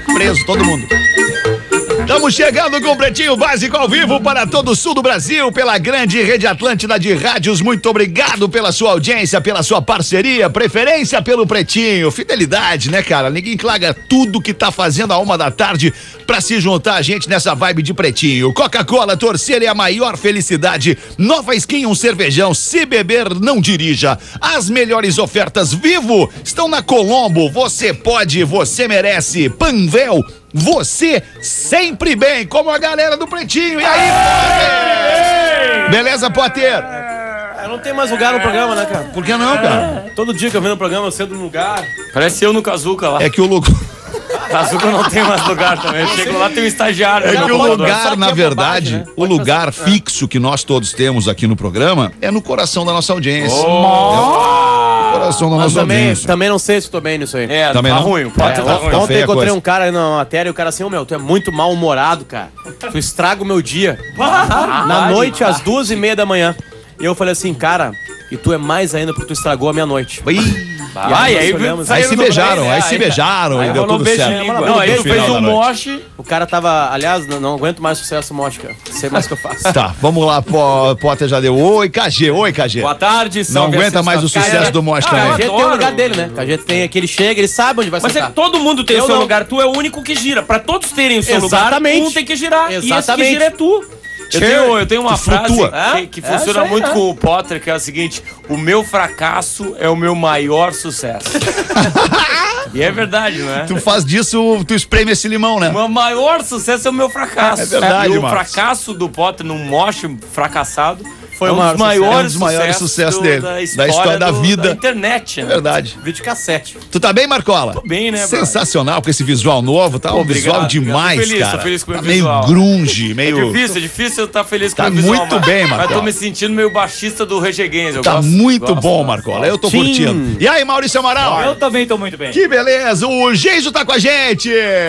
Preso, todo mundo. Estamos chegando com o Pretinho Básico ao vivo para todo o sul do Brasil, pela grande Rede Atlântida de rádios. Muito obrigado pela sua audiência, pela sua parceria, preferência pelo Pretinho. Fidelidade, né, cara? Ninguém claga tudo que tá fazendo à 1h da tarde pra se juntar a gente nessa vibe de Pretinho. Coca-Cola, torcer é a maior felicidade. Nova Skin, um cervejão. Se beber, não dirija. As melhores ofertas Vivo estão na Colombo. Você pode, você merece. Panvel, você sempre bem, como a galera do Pretinho. E aí, Potter? Beleza, Potter? Eu não tenho mais lugar no programa, né, cara? Por que não, cara? Todo dia que eu venho no programa, eu sento num lugar. Parece eu no Kazuca lá. É que o lugar... Kazuca não tem mais lugar também. Eu chego lá, tem um estagiário. É que o lugar, Sabe na que é verdade, bobagem, né? o lugar fixo que nós todos temos aqui no programa é no coração da nossa audiência. Coração da Mas nossa audiência. também não sei se tô bem nisso aí. É, Também tá não? ruim. O Potter tá ruim. Café Ontem é eu encontrei coisa. um cara aí na matéria e o cara assim, meu, tu é muito mal-humorado, cara. Tu estraga o meu dia. Na noite, às 2h30 da manhã. E eu falei assim, cara, e tu é mais ainda porque tu estragou a minha noite. Vai, aí Aí se beijaram, aí se beijaram e deu tudo certo. Não, aí tu fez um moche. O cara tava, aliás, não aguento mais sucesso moche, cara. Não sei mais o que eu faço. Tá, vamos lá, Potter já deu. Oi, KG, oi, KG. Boa tarde, Não salve aguenta a mais o sexta-feira. sucesso do Mosh A também. gente tem o lugar dele, né? A gente tem aqui, ele chega, ele sabe onde vai Mas sentar. todo mundo tem Eu o seu não. lugar, tu é o único que gira. Pra todos terem o seu Exatamente. lugar, um tem que girar. E esse que Exatamente. gira é tu. Eu tenho uma Tu frase flutua. que funciona muito com o Potter, que é a seguinte: o meu fracasso é o meu maior sucesso. E é verdade, não é? Tu faz disso, tu espreme esse limão, né? O meu maior sucesso é o meu fracasso. É verdade, E o Marcos. fracasso do Potter num moche fracassado Foi é o um maior dos sucesso. maiores, É um dos maiores sucessos dele, da história da vida. Da internet, É né? verdade. Vídeo cassete. Tu tá bem, Marcola? Tô bem, né, Sensacional com esse visual novo, tá? Um Obrigado, visual obrigado. demais, Tô feliz, cara. tô feliz com o Tá meu visual. meio grunge, meio... É difícil eu estar feliz com Tá o visual. muito mas- bem, Mas Marcola. tô me sentindo meio baixista do Regeguens. Tá muito bom, Marcola. Eu tô Sim. curtindo. E aí, Maurício Amaral? Eu também tô muito bem. Que beleza! O Geiso tá com a gente!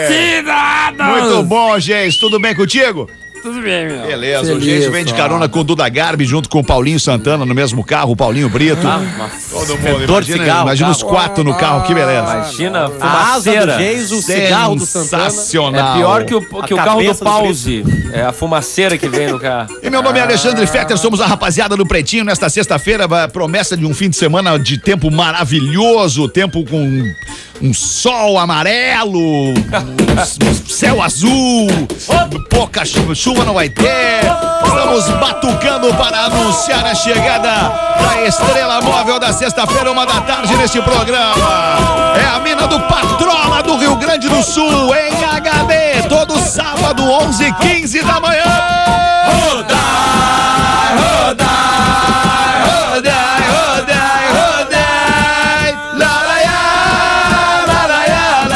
Muito bom, Geiso. Tudo bem contigo? Tudo bem, meu. Beleza, o Geiso vem de carona com o Duda Garbi junto com o Paulinho Santana no mesmo carro, o Paulinho Brito. Todo mundo, Fedor de cigarro, imagina os quatro no carro, que beleza. Imagina, A asa do fumaceira. Geiso, o cigarro do Santana. Sensacional. É pior que o carro do cabeça do pause. É a fumaceira que vem no carro. E meu nome é Alexandre Fetter, somos a rapaziada do Pretinho. Nesta sexta-feira, a promessa de um fim de semana de tempo maravilhoso, tempo com um sol amarelo, um céu azul, pouca chuva não vai ter. Estamos batucando para anunciar a chegada da estrela móvel da sexta-feira, 1h da tarde, neste programa. É a mina do Patrola do Rio Grande do Sul, em HD, todo sábado, 11h15 da manhã. Rodai, rodai, rodai, rodai, rodai. Laraiá, laraiá,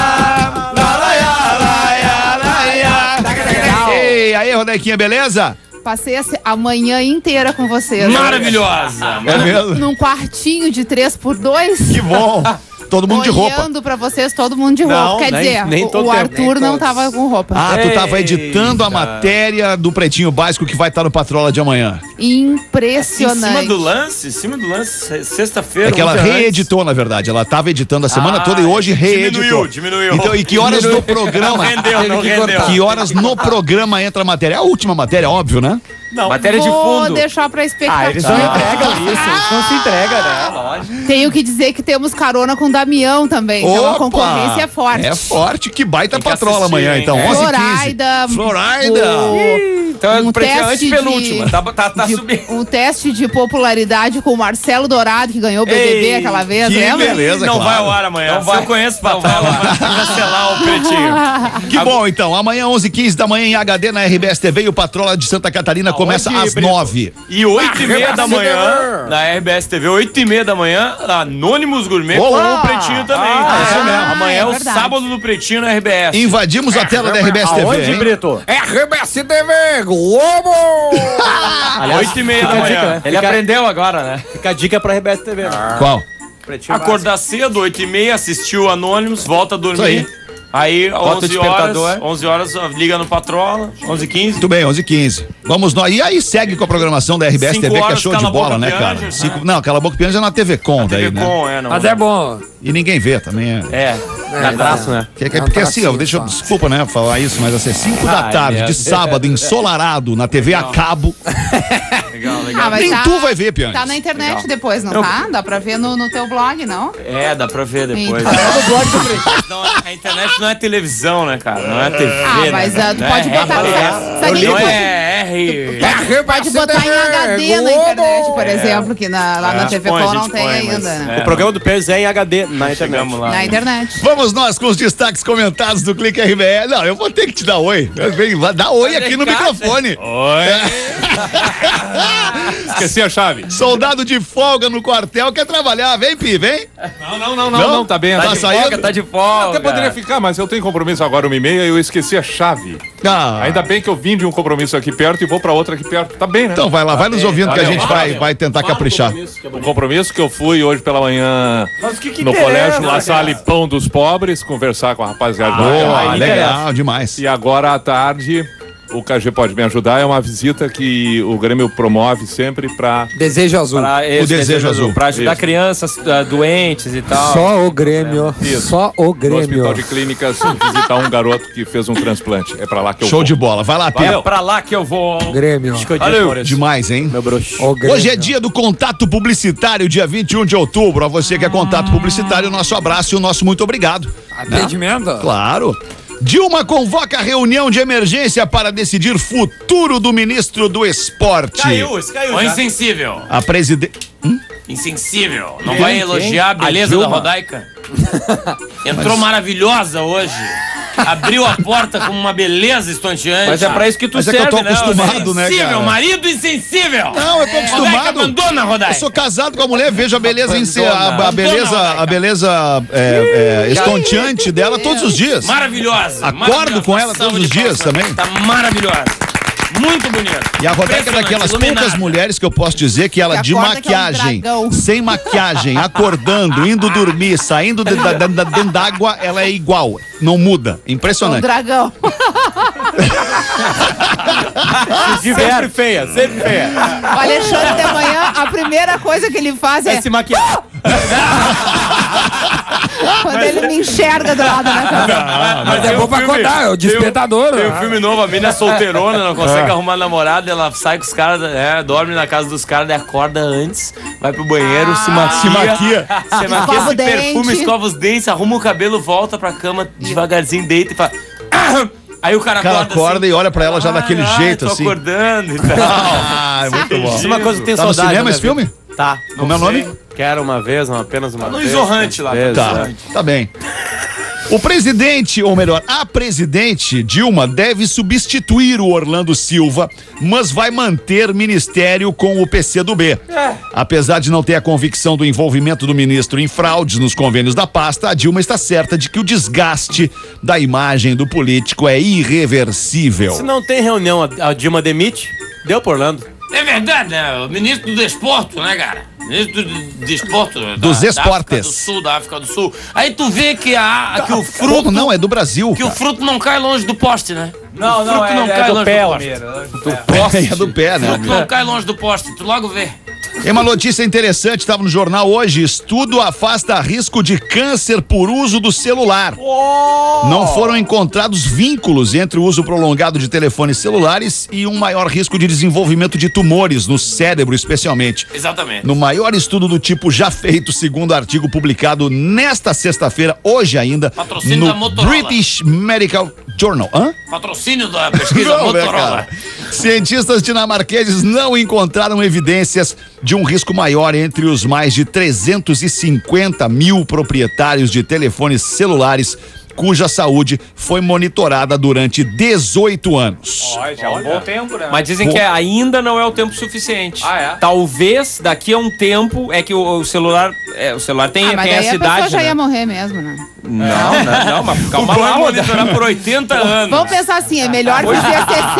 laraiá, laraiá, laraiá. Ei, aí, Rodequinha, beleza? Passei a manhã inteira com vocês. Maravilhosa. É mesmo? Num quartinho de 3x2. Que bom. Todo mundo de roupa. Olhando pra vocês, todo mundo de roupa. Não, Quer nem- dizer, nem todo o tempo, Arthur nem não todos. tava com roupa. Ah, tu tava editando a Eita. matéria do Pretinho Básico que vai estar no Patrola de amanhã. Em Impressionante. cima do lance, sexta-feira. É que ela um dia antes. reeditou, na verdade. Ela tava editando a semana toda e hoje reeditou. Diminuiu. Então, e que horas no programa? Não rendeu. Que horas no programa entra a matéria? A última matéria, óbvio, né? Matéria de Vou fundo. deixar pra expectativa. Eles não entregam isso, eles não se entregam, né? Lógico. Tenho que dizer que temos carona com o Damião também. Então a concorrência é forte. É forte, que baita Tem que Patrola assistir, amanhã, hein? então. É. 11h15. Florida. Então é Um pretinho teste antepenúltima. de- Tá subindo. Um teste de popularidade com o Marcelo Dourado, que ganhou o BBB Ei, aquela vez, que lembra? beleza, Não claro. vai ao ar amanhã. Não vai. Eu conheço Patrola, vai cancelar o pretinho. Que bom, então. Amanhã, 11h15 da manhã, em HD, na RBS TV, e o Patrola de Santa Catarina começa às 9h. E 8h30 da manhã, na RBS TV, 8h30 da manhã, Anônimos Gourmet com Olá! o Pretinho também. isso mesmo. Amanhã é É o verdade. sábado do Pretinho na RBS. Invadimos a tela da RBS TV. Aonde, hein? Brito? RBS TV Globo! 8h30 da manhã. Ele aprendeu agora, né? Fica a dica pra RBS TV. Qual? Pretinho Acordar cedo, 8h30, assistiu Anônimos, volta a Isso aí. dormir. Aí, Bota o 11 horas, liga no Patrola, 11h15. Muito bem, 11h15. Vamos nós. E aí segue com a programação da RBS 5 TV, que é horas, show de Cala a bola, Boca né, cara? Pianjas, Não, Cala a Boca Pianjas é na TV Com, daí, TV né? Com, não. Mas é bom. E ninguém vê também. Abraço, né? Porque assim, ó, desculpa, né, falar isso, mas assim, 5 da tarde, de sábado, ensolarado, na TV a cabo. Legal. Mas Nem tu vai ver, Pianjas. Tá na internet depois, não tá? Dá pra ver no teu blog, não? Dá pra ver depois. Então. Não, a internet não é televisão, né, cara? Não é TV, Mas né? tu pode botar. Sabe Não que é R. pode botar em HD na internet, por exemplo, que lá na TV Com não tem ainda, né? O programa do Pérez é em HD na internet. Lá. Na internet. Vamos nós com os destaques comentados do Clique RBS. Não, eu vou ter que te dar oi. Dá oi aqui no microfone. Esqueci a chave. Soldado de folga no quartel quer trabalhar. Vem, Pi, vem. Não, tá bem. Tá saindo? Tá de folga. Até poderia ficar, mas eu tenho compromisso agora 1h30 e eu esqueci a chave. Ah, Ainda bem que eu vim de um compromisso aqui perto e vou pra outra aqui perto. Tá bem, né? então vai lá, vai nos ouvindo que a gente vai tentar caprichar. O compromisso que eu fui hoje pela manhã no colégio La Salle Pão dos Pobres, conversar com a rapaziada. Boa, legal, demais. E agora à tarde, o KG pode me ajudar, é uma visita que o Grêmio promove sempre pra... Desejo azul. O Desejo Azul. Pra ajudar Isso. crianças doentes e tal. Só o Grêmio. Isso. Só o No Grêmio. Hospital de Clínicas visitar um garoto que fez um transplante. É pra lá que eu Show vou. de bola. Vai lá, Pi. Valeu. Pra lá que eu vou. Grêmio. Valeu. Demais, hein? Meu bruxo. O Grêmio. Hoje é dia do contato publicitário, dia 21 de outubro. A você que é contato publicitário, o nosso abraço e o nosso muito obrigado. Atendimento? Claro. Dilma convoca reunião de emergência para decidir futuro do ministro do esporte. Caiu Ô, já. insensível. A presidente... Insensível. Não vai elogiar a beleza A da Dilma? Rodaica? Entrou maravilhosa hoje. Abriu a porta com uma beleza estonteante. Mas é pra isso que tu Mas é que serve, eu tô acostumado, né, Insensível, cara? marido insensível. Não, eu tô Rodaica, acostumado. abandona, Rodaica. Eu sou casado com a mulher, vejo a beleza Abandona. a beleza estonteante dela todos os dias. Maravilhosa. Acordo maravilhosa. com ela Salva todos os de dias palmas. também. Tá maravilhosa. Muito bonita. E a Rodaica é daquelas poucas iluminada. mulheres que eu posso dizer que ela Que de acorda que é um maquiagem, dragão. sem maquiagem, acordando, indo dormir, saindo dentro d'água, ela é igual, não muda. O Impressionante. dragão. Sempre feia, sempre feia. O Alexandre de manhã, a primeira coisa que ele faz é Se maquiar. quando ele me enxerga do lado, né, cara? Mas é tem bom um pra filme- acordar, é o despertador. Tem um né? filme novo, a mina é solteirona, não consegue arrumar namorada, ela sai com os caras, dorme na casa dos caras, daí acorda antes, vai pro banheiro, se maquia, Escova se o dente. perfuma, escova os dentes, arruma o cabelo, volta pra cama devagarzinho, deita e fala... Aí o cara O cara acorda e olha pra ela já daquele jeito, tô assim. acordando e tal. Ah, é muito bom. Isso é uma coisa que tem Tá no saudade. cinema né, esse filme? Tá. Como é o nome? Quero uma vez, apenas uma No vez. Isorrante lá. Tá bem. O presidente, ou melhor, a presidente Dilma deve substituir o Orlando Silva, mas vai manter ministério com o PCdoB. Apesar de não ter a convicção do envolvimento do ministro em fraudes nos convênios da pasta, a Dilma está certa de que o desgaste da imagem do político é irreversível. Se não tem reunião, a Dilma demite, deu por Orlando. É verdade, né? O ministro do desporto, né, cara? Ministro do desporto. Dos da esportes. África do Sul, da África do Sul. Aí tu vê que, que o Como fruto... não? É do Brasil. Que o fruto não cai longe do poste, né? Não, o fruto não, é cai do longe pé, do poste. Almeida. É do pé, né? O fruto não cai longe do poste, tu logo vê. Tem uma notícia interessante, estava no jornal hoje. Estudo afasta risco de câncer por uso do celular. Não foram encontrados vínculos entre o uso prolongado de telefones celulares e um maior risco de desenvolvimento de tumores no cérebro, especialmente. Exatamente. No maior estudo do tipo já feito, segundo artigo publicado nesta sexta-feira, hoje ainda, Patrocínio da no Motorola. British Medical Journal. Hã? Patrocínio da pesquisa Não, né, Motorola. cara? Cientistas dinamarqueses não encontraram evidências de um risco maior entre os mais de 350 mil proprietários de telefones celulares cuja saúde foi monitorada durante 18 anos. Ó, já é um bom tempo, né? Mas dizem que ainda não é o tempo suficiente. Ah, é? Talvez daqui a um tempo é que o celular. O celular tem, Mas tem daí a a pessoa cidade. já Né? ia morrer mesmo, né? Não, mas calma Vai lá, monitorar por 80 anos. Vamos pensar assim, é melhor viver 60 com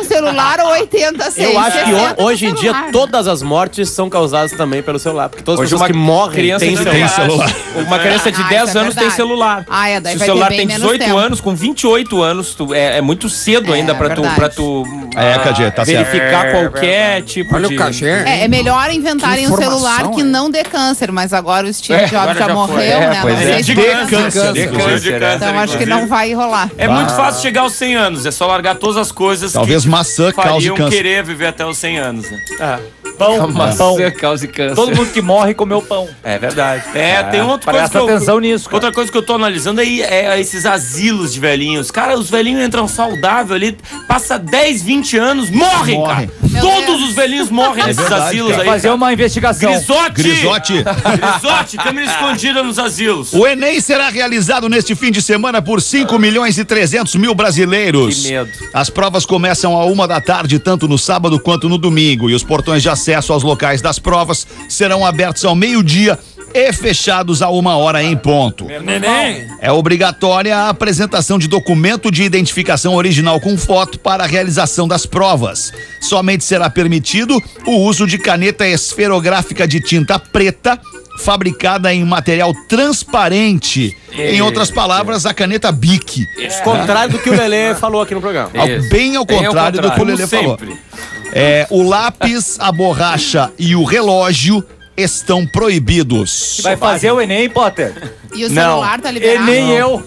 celular ou 80 sem. Eu acho que 60 hoje em no dia celular. todas as mortes são causadas também pelo celular. Porque todas as Hoje pessoas uma que morrem criança têm de celular. 10 Uma criança de Ah, 10 isso é anos tem verdade. celular. Ah, é, daí Se o vai ter celular bem tem menos 18 tempo. anos, com 28 anos, é muito cedo ainda pra tu, É, Cadê? Tá certo. verificar qualquer tipo Olha de... o cachê. É melhor inventarem Que um celular informação, que é? não dê câncer, mas agora o Steve Jobs agora já já morreu, foi. né? pois Não é. sei se De vai câncer. câncer. De câncer, Então acho que não vai rolar. É muito fácil chegar aos 100 anos, é só largar todas as coisas Talvez que maçã cause fariam câncer. querer viver até os 100 anos, né? Pão, pão. Causa câncer. Todo mundo que morre comeu pão. É verdade. Tem outra coisa Presta atenção nisso, cara. Outra coisa que eu tô analisando aí é esses asilos de velhinhos. Cara, os velhinhos entram saudável ali, passa 10, 20 anos, morrem, cara. Meu Todos Deus. os velhinhos morrem nesses verdade, asilos cara. aí. Fazer uma investigação. Grisote! Grisote. Grisote, câmera escondida nos asilos. O Enem será realizado neste fim de semana por 5.300.000 brasileiros. Que medo. As provas começam à 1h da tarde, tanto no sábado quanto no domingo. E os portões de acesso aos locais das provas serão abertos ao meio-dia e fechados a 1h em ponto. Neném. É obrigatória a apresentação de documento de identificação original com foto para a realização das provas. Somente será permitido o uso de caneta esferográfica de tinta preta, fabricada em material transparente. Em outras palavras, a caneta Bic. Contrário do que o Lelê falou aqui no programa. Bem ao contrário do que o Lelê falou. O lápis, a borracha e o relógio estão proibidos. Vai fazer o Enem, Potter? E o celular tá liberado? Nem eu.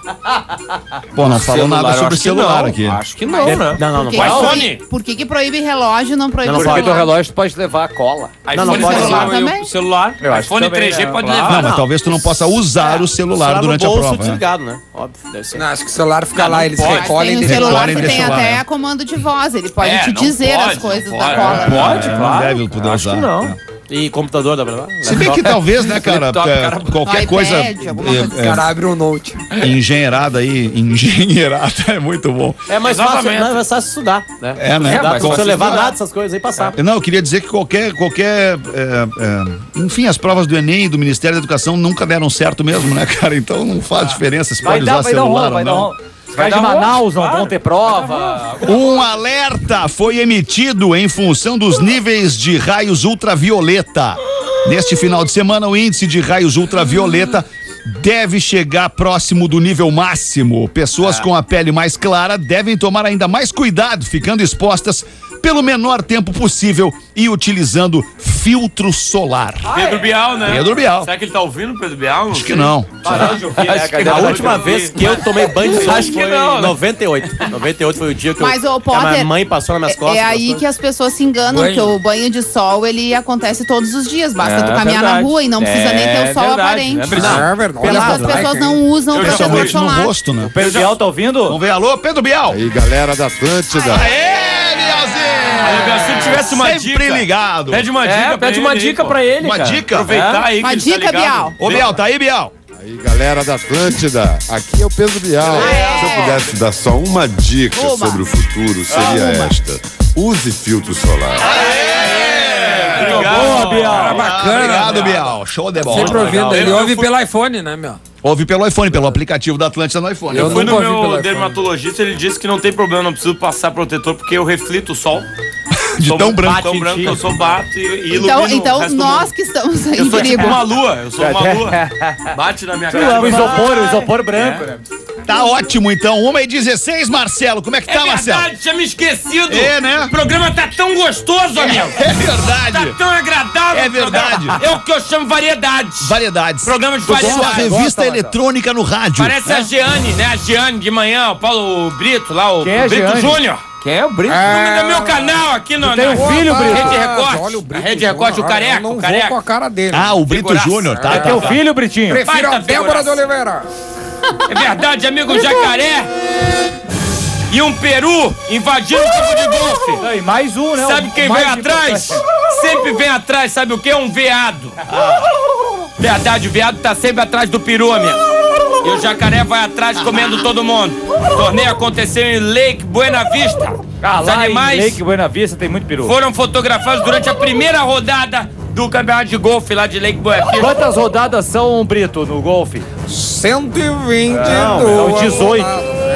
Pô, não falou nada sobre o celular aqui. Acho que não, né? Não, Por que, vai. que iPhone? proíbe- por que proíbe relógio e não proíbe Não, não celular? Porque do relógio tu pode levar a cola. Não, não pode celular, levar também? o celular. Eu acho que iPhone também, 3G né? pode Claro. levar. Não, mas talvez tu não possa usar o celular durante a no bolso prova. Né? desligado, né? Óbvio, deve ser. Não, acho que o celular fica Não, lá, não eles pode. recolhem Tem um e celular recolhem que e tem deixam lá, até né? comando de voz, ele pode te não dizer pode, as coisas não da pode. cola. Pode, Não claro. deve poder Acho usar. que não. E computador dá pra levar? Se bem que talvez, né, cara, Laptop, cara, qualquer iPad, coisa alguma coisa o cara abre um note. engenheirada aí, engenheirada é muito bom. É mais fácil, Exatamente. não, é mais fácil estudar, né? É, né? Não mas precisa só levar estudar. nada dessas coisas aí passar. Não, eu queria dizer que qualquer enfim, as provas do Enem e do Ministério da Educação nunca deram certo mesmo, né, cara? Então não faz diferença se pode usar vai dar celular rolo, ou vai dar não. rolo. Os caras de Manaus não vão ter prova. Um alerta foi emitido em função dos níveis de raios ultravioleta. Neste final de semana, o índice de raios ultravioleta deve chegar próximo do nível máximo. Pessoas com a pele mais clara devem tomar ainda mais cuidado, ficando expostas pelo menor tempo possível e utilizando filtro solar. Pedro Bial, né? Pedro Bial. Será que ele tá ouvindo o Pedro Bial? Acho que não. A última vez que eu tomei banho de sol Acho que foi não, em né? 98. 98 foi o dia que, Mas, ô, que a minha Potter, mãe passou nas minhas costas. É aí que as pessoas se enganam, Banho. que o banho de sol, ele acontece todos os dias. Basta tu caminhar verdade. na rua e não precisa nem ter o sol verdade, aparente. é verdade. Não, é verdade. Por isso que as pessoas não usam Eu já protetor Principalmente no solar. rosto, né? Pedro Bial, tá ouvindo? Vamos ver, alô, Pedro Bial. Aí, galera da Atlântida. Aê, Bialzinho! Se ele tivesse uma Sempre dica. ligado. Pede uma dica, Pede uma dica pra ele, Uma cara. dica? Aproveitar aí que Uma ele dica, tá ligado. Bial. Ô, Bial, tá aí, Bial? Aí, galera da Atlântida. Aqui é o Pedro Bial. Se eu pudesse dar só uma dica Uma. sobre o futuro, seria esta. Use filtro solar. Boa, Bial. Bacana. Obrigado, Bial. Show de bola. Sempre ouvindo. legal. Ele Eu ouve fui- pelo iPhone, né, meu? Ouve pelo iPhone, pelo aplicativo da Atlântida no iPhone. Eu Eu fui nunca no ouvi pelo meu iPhone. dermatologista, ele disse que não tem problema, não preciso passar protetor, porque eu reflito o sol. De Sou tão branco. Tão branco que eu sou bato e ilumino Então, o então resto do nós mundo. que estamos aí Eu em sou tipo perigo. uma lua, eu sou uma lua. Bate na minha cara. O isopor branco, né? Tá ótimo, então. 1h16, Marcelo. Como é que tá, É Marcelo? verdade, tinha me esquecido. É, né? O programa tá tão gostoso, amigo. É Tá verdade. tão agradável. É o programa. verdade. É o que eu chamo variedades. Variedades. Programa de Sua variedades. revista eletrônica no rádio. Parece a Jeane, né? A Jeane de manhã, o Paulo Brito lá, o Quem é Brito Jeane? Júnior. Quem é o Brito? O nome do meu canal aqui no tem um filho, Brito? Rede Record. Olha o Brito. Rede Record, o careca, Eu não o vou careca. com a cara dele. Ah, o Brito Figuraça. Júnior, tá? É teu tá. filho, Britinho? Prefiro Baita a Débora figuraça. de Oliveira. É verdade, amigo jacaré. E um peru invadindo o campo de golfe. Aí, mais um, né? Sabe quem Mais vem de- atrás? Sempre vem atrás, sabe o que? Um veado. Verdade, o veado tá sempre atrás do peru, amigo. E o jacaré vai atrás comendo todo mundo. O torneio aconteceu em Lake Buena Vista. Ah, Os lá em animais Lake Buena Vista tem muito peru. foram fotografados durante a primeira rodada do campeonato de golfe lá de Lake Buena Vista. Quantas rodadas são, Brito, no golfe? 122. Não, são 18.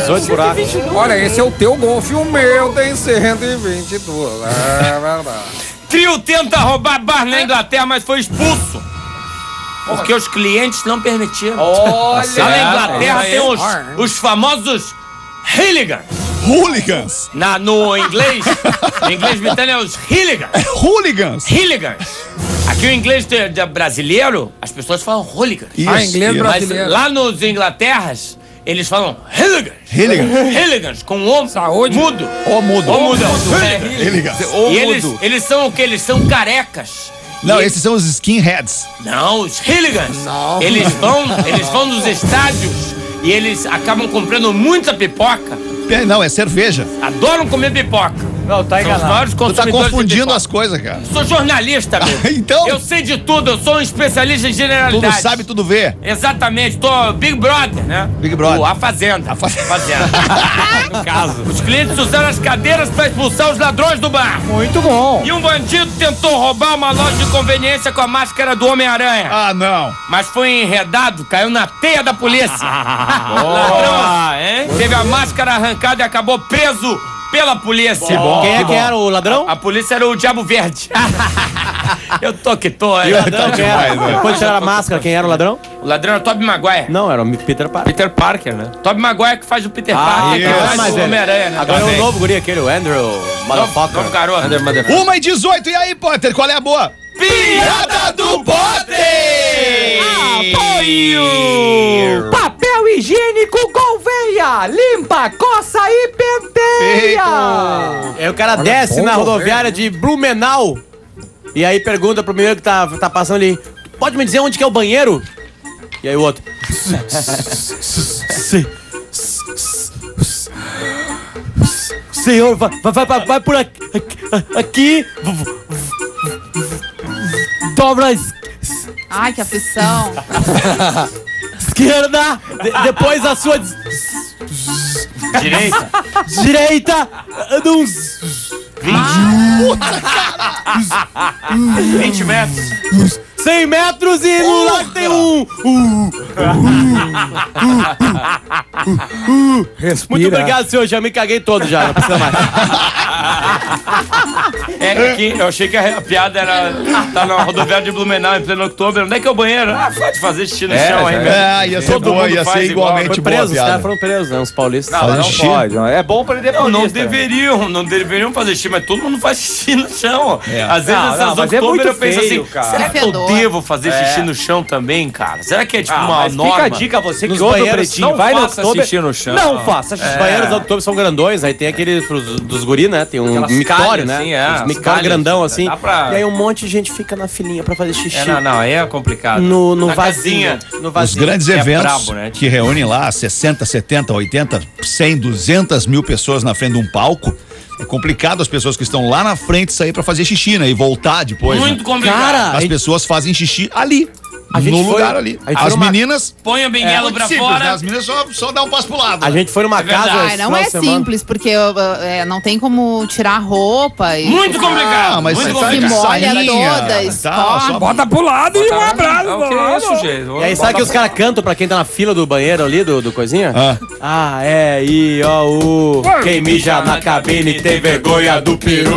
18 buracos. Olha, esse é o teu Golf, o meu tem 122. É verdade. Trio tenta roubar bar na Inglaterra, mas foi expulso. Porque os clientes não permitiram. Lá na Inglaterra tem os famosos hooligans. Hooligans. No inglês britânico é os hooligans. Hooligans. Hooligans. Aqui o inglês brasileiro, as pessoas falam hooligans. Inglês Mas brasileiro. lá nos Inglaterras, eles falam hooligans. Hooligans. Hooligans, com o Saúde. mudo. Ô, mudo. O mudo. Hooligans. E eles são o quê? Eles são carecas. Não, esses são os skinheads. Não, os hooligans. Eles vão nos estádios e eles acabam comprando muita pipoca. Não, é cerveja. Adoram comer pipoca. Não, tá São os enganado. maiores Tu tá consumidores de confundindo pipoca. as coisas, cara. Sou jornalista, meu. Então? Eu sei de tudo, eu sou um especialista em Tudo generalidade. sabe, tudo vê. Exatamente, tô Big Brother, né? Big Brother. A Fazenda. Fazenda. No caso. Os clientes usaram as cadeiras pra expulsar os ladrões do bar. Muito bom. E um bandido tentou roubar uma loja de conveniência com a máscara do Homem-Aranha. Ah, não. Mas foi enredado, caiu na teia da polícia. Ladrão, hein? Teve a máscara arrancada e acabou preso pela polícia. Quem era o ladrão? A polícia era o Diabo Verde. Eu tô que tô. E o ladrão quem era? demais, né? Depois de tirar a máscara, quem era o ladrão? O ladrão era o Tobey Maguire. Não, era o Peter Parker. Peter Parker, né? Tobey Maguire que faz o Peter Parker, que isso. faz Mas o ele- Homem-Aranha, né? Agora é Também. o novo guri, aquele, o Andrew Motherfucker. Novo garoto. 1h18, e aí, Potter, qual é a boa? Piada do Potter! Apoio! Papel higiênico Gouveia! Limpa, coça e penteia! Aí o cara desce na rodoviária de Blumenau e aí pergunta pro menino que tá passando ali: pode me dizer onde que é o banheiro? E aí o outro: senhor, vai por aqui, dobra a Ai, que aflição. esquerda, depois a sua Direita. direita, anda uns 20 metros. 100 metros e no lado tem Respira. Muito obrigado, senhor. Já me caguei todo já, não precisa mais. É que eu achei que a piada era tá na rodoviária de Blumenau em pleno outubro. Onde é que é o banheiro? Ah, pode fazer xixi no chão aí, velho. É, ia ser Todo boa, mundo ia faz ser igual. igualmente Foi boa preso, os caras piada. foram presos, né? Os paulistas. Não, mas não xixi? pode. É bom prender Não polícia. não deveriam fazer xixi, mas todo mundo faz xixi no chão. É. Às vezes Não, essas não, mas é outubro muito eu penso feio, assim, cara. será que eu Fedor. devo fazer xixi no chão também, cara? Será que é tipo uma Mas norma? fica a dica, você Nos que ouve o banheiros, Pretinho, não vai no faça outubro. xixi no chão. Não faça Os xixi. banheiros do outubro são grandões, aí tem aqueles dos guri, né? Tem um Aquelas mictório, calhas, né? assim, é, Os as mictório calhas, grandão, assim. dá pra- E aí um monte de gente fica na filinha pra fazer xixi. Não, aí é complicado. No Na vasinho. casinha. No Os vasinho. grandes é eventos brabo, né? que reúnem lá 60, 70, 80, 100, 200 mil pessoas na frente de um palco, é complicado as pessoas que estão lá na frente sair pra fazer xixi, né? E voltar depois. Muito né? complicado. Cara, As pessoas fazem xixi ali. A gente No foi- lugar ali. a gente foi As numa- meninas. Põe o binguelo muito pra simples, fora. né? As meninas só dá um passo pro lado. A né? gente foi numa verdade. casa. Ai, esse não final é de semana. simples, porque não tem como tirar a roupa e. Muito complicado. Ah, mas muito você tá Se de complicado. molha sainha, toda, tá, escorre. só- Bota pro lado e um abraço. O que é isso, gente? E aí, sabe que os caras cantam pra quem tá na fila do banheiro ali, do coisinha? Ah. É, I, O, U. Quem mija na cabine tem vergonha do peru.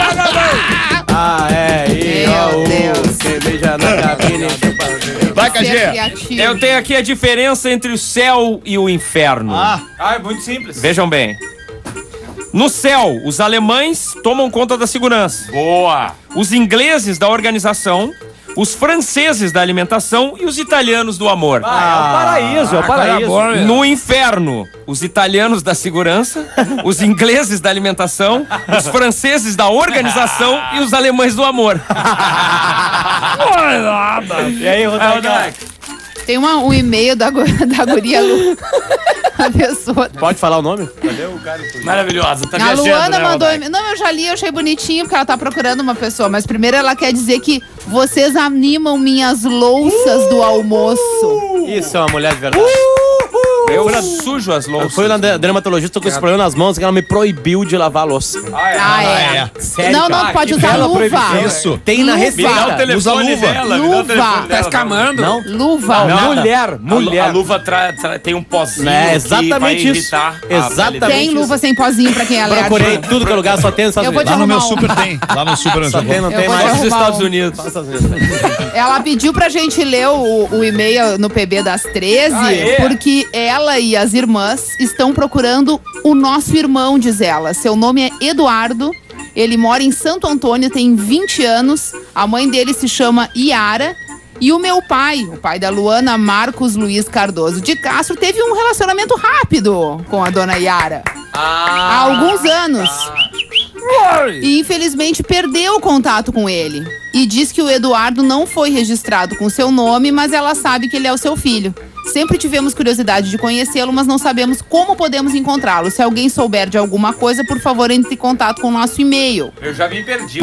I, O, U. Meu Deus. Quem mija na cabine tem Vai, Ser KG. criativo. Eu tenho aqui a diferença entre o céu e o inferno. Ah, Ah, é muito simples. Vejam bem. No céu, os alemães tomam conta da segurança. Boa. Os ingleses da organização, os franceses da alimentação e os italianos do amor. É o paraíso, é o paraíso. No inferno, os italianos da segurança, os ingleses da alimentação, os franceses da organização e os alemães do amor. E aí, Rodaica? Tem um e-mail da guria Lu. A pessoa. Pode falar o nome? Maravilhosa, tá A viajando, Luana né, mandou. Rodaica? Não, eu já li, eu achei bonitinho, porque ela tá procurando uma pessoa. Mas primeiro ela quer dizer que vocês animam minhas louças do almoço. Isso é uma mulher de verdade. Eu sujo as louças. Foi na dermatologista com esse problema nas mãos que ela me proibiu de lavar a louça. Sério, não pode usar luva. Isso. Tem na Me dá o receita. telefone Usa luva. dela. Me dá o telefone Tá dela. escamando? Não? Luva. A luva tem um pozinho É exatamente que vai isso. irritar a Exatamente. pele. Tem luva sem pozinho pra quem é alérgico. Procurei tudo que é lugar, só tem nos Estados Eu vou Unidos. te Lá no meu arrumar um. super tem. Lá no super Só tem, não Eu tem vou mais te nos arrumar Estados um. Unidos. Ela pediu pra gente ler o e-mail no PB das 13, porque ela e as irmãs estão procurando o nosso irmão, diz ela. Seu nome é Eduardo, ele mora em Santo Antônio, tem 20 anos, a mãe dele se chama Iara. E o meu pai, o pai da Luana, Marcos Luiz Cardoso de Castro, teve um relacionamento rápido com a dona Iara. Há alguns anos. E infelizmente perdeu o contato com ele. E diz que o Eduardo não foi registrado com seu nome, mas ela sabe que ele é o seu filho. Sempre tivemos curiosidade de conhecê-lo, mas não sabemos como podemos encontrá-lo. Se alguém souber de alguma coisa, por favor, entre em contato com o nosso e-mail. Eu já me perdi.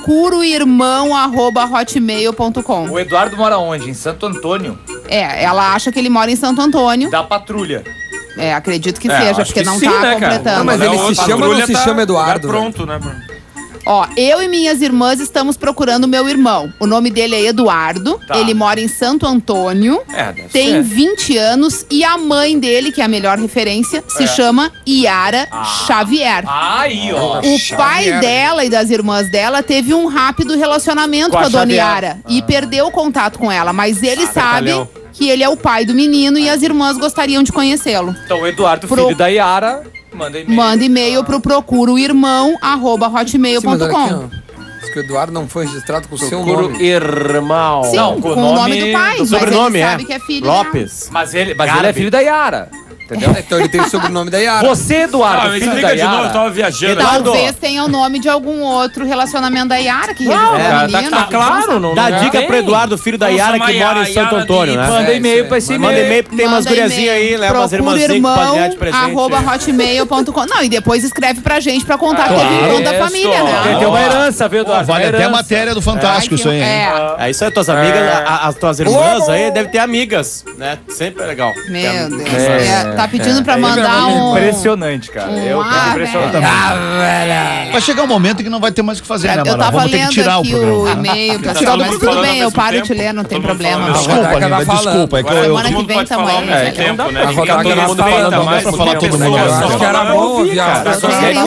procuroirmão@hotmail.com. O Eduardo mora onde? Em Santo Antônio? Ela acha que ele mora em Santo Antônio. Da patrulha. Acredito que É, seja, acho porque que não sim, tá né, cara? completando. Não, mas ele se chama ou não se chama Eduardo? Pronto, né? Eu e minhas irmãs estamos procurando meu irmão. O nome dele é Eduardo. Tá. Ele mora em Santo Antônio. Deve Tem ser. 20 anos. E a mãe dele, que é a melhor referência, se chama Iara Xavier. Aí, ó. O pai dela e das irmãs dela teve um rápido relacionamento com a dona Xavier. Iara. E perdeu o contato com ela. Mas ele sabe Trapalhão. que ele é o pai do menino e as irmãs gostariam de conhecê-lo. Então, o Eduardo, Pro- filho da Iara, manda e-mail. Manda e-mail pro Sim, mas olha aqui, procuroirmão@hotmail.com. ó. Diz que o Eduardo não foi registrado com o seu Procuro nome. irmão. Sim, Não, com o nome do pai. Do mas sobrenome, ele sabe que é filho. Lopes. Mas ele é filho da Iara. Entendeu? Então ele tem o sobrenome da Yara. Você, Eduardo, Me filho da explica de novo, eu Iara. tava viajando. Eduardo. Talvez tenha o nome de algum outro relacionamento da Yara que Não, registrou cara, o menino. tá claro, não Dá dica tem. pro Eduardo, filho da Vamos Yara, chamar que mora em Santo Yara Antônio, de- né? Manda e-mail pra esse e-mail. Manda e-mail, porque tem umas Manda guriazinhas aí, e-mail. leva umas Procura irmãzinhas que podem ganhar de presente. @hotmail.com. Não, e depois escreve pra gente pra contar que teve irmão da Isso. família, Tem né? uma herança, viu, Eduardo? Vale Uma até a herança. matéria do Fantástico, isso aí, hein? É isso aí, tuas amigas, as tuas irmãs aí devem ter amigas, né? Sempre é legal. Meu Deus. Tá pedindo pra mandar um... Impressionante, cara. Eu tô impressionado. Vai chegar um momento que não vai ter mais o que fazer, né, Eu Mara? tava Vamos ter que lendo tirar o aqui programa. o né? e-mail, Tá pessoal, todo mas mundo tudo falando bem, ao eu mesmo paro de tempo? ler, não tem Todo mundo problema. falando ao mesmo Desculpa, Rodaica Nina, tá falando. desculpa. É que eu... Semana que mundo vem pode tamo falar aí. ao mesmo É, tempo, né? A Rodaica Todo não mundo tá fala falando, mais, não dá pra falar porque todo as mundo pessoas agora. só Acho que era falam, bom ouvir a Tem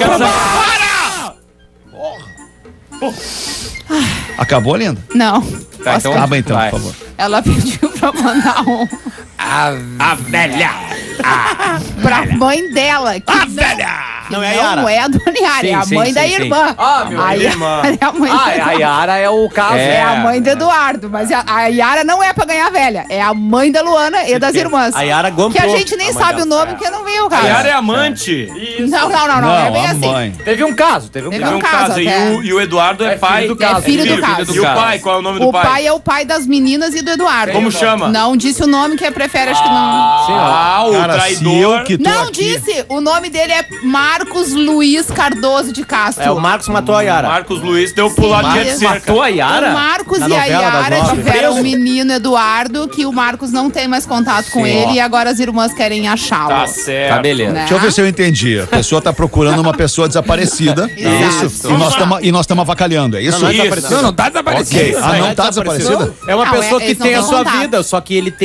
um- Acabou, Linda? Não. Tá, então, Acaba então, vai. por favor. Ela pediu pra mandar um A velha. pra mãe dela. Que Não é a Yara. Não é a dona Yara, é a Sim, mãe sim, da sim, irmã. Ah, meu a Deus. Yara é a mãe Ah, da a Yara é o caso. É a mãe do Eduardo, mas a Yara não é pra ganhar velha. É a mãe da Luana e das irmãs. A Yara Que a comprou. gente nem a mãe sabe o dela. nome, porque não viu, A cara. Yara é amante. Não, é bem a assim. mãe. Teve um caso, Teve Teve um um caso caso. até. E o Eduardo é pai. filho do caso. É filho do caso. E o pai, qual é o nome do O pai é o pai das meninas e do Eduardo. Como chama? Não disse o nome que prefere, acho que não. Ah, o Cara, se traidor. eu que tô Não aqui... disse. O nome dele é Marcos Luiz Cardoso de Castro. É, o Marcos matou a Yara. Marcos Luiz deu pro lado de cerca. Matou a Yara? O Marcos Na e a novela das Yara 9. tiveram o menino Eduardo, que o Marcos não tem mais contato com ele e agora as irmãs querem achá-lo. Tá certo. Tá, beleza. Né? Deixa eu ver se eu entendi. A pessoa tá procurando uma pessoa desaparecida. É Exato. isso? E nós estamos avacalhando, é isso? Não, Isso. Não, não tá desaparecido. Ok. Ah, não tá desaparecida? É uma Não, pessoa que eles não tem a têm sua contato. vida, só que ele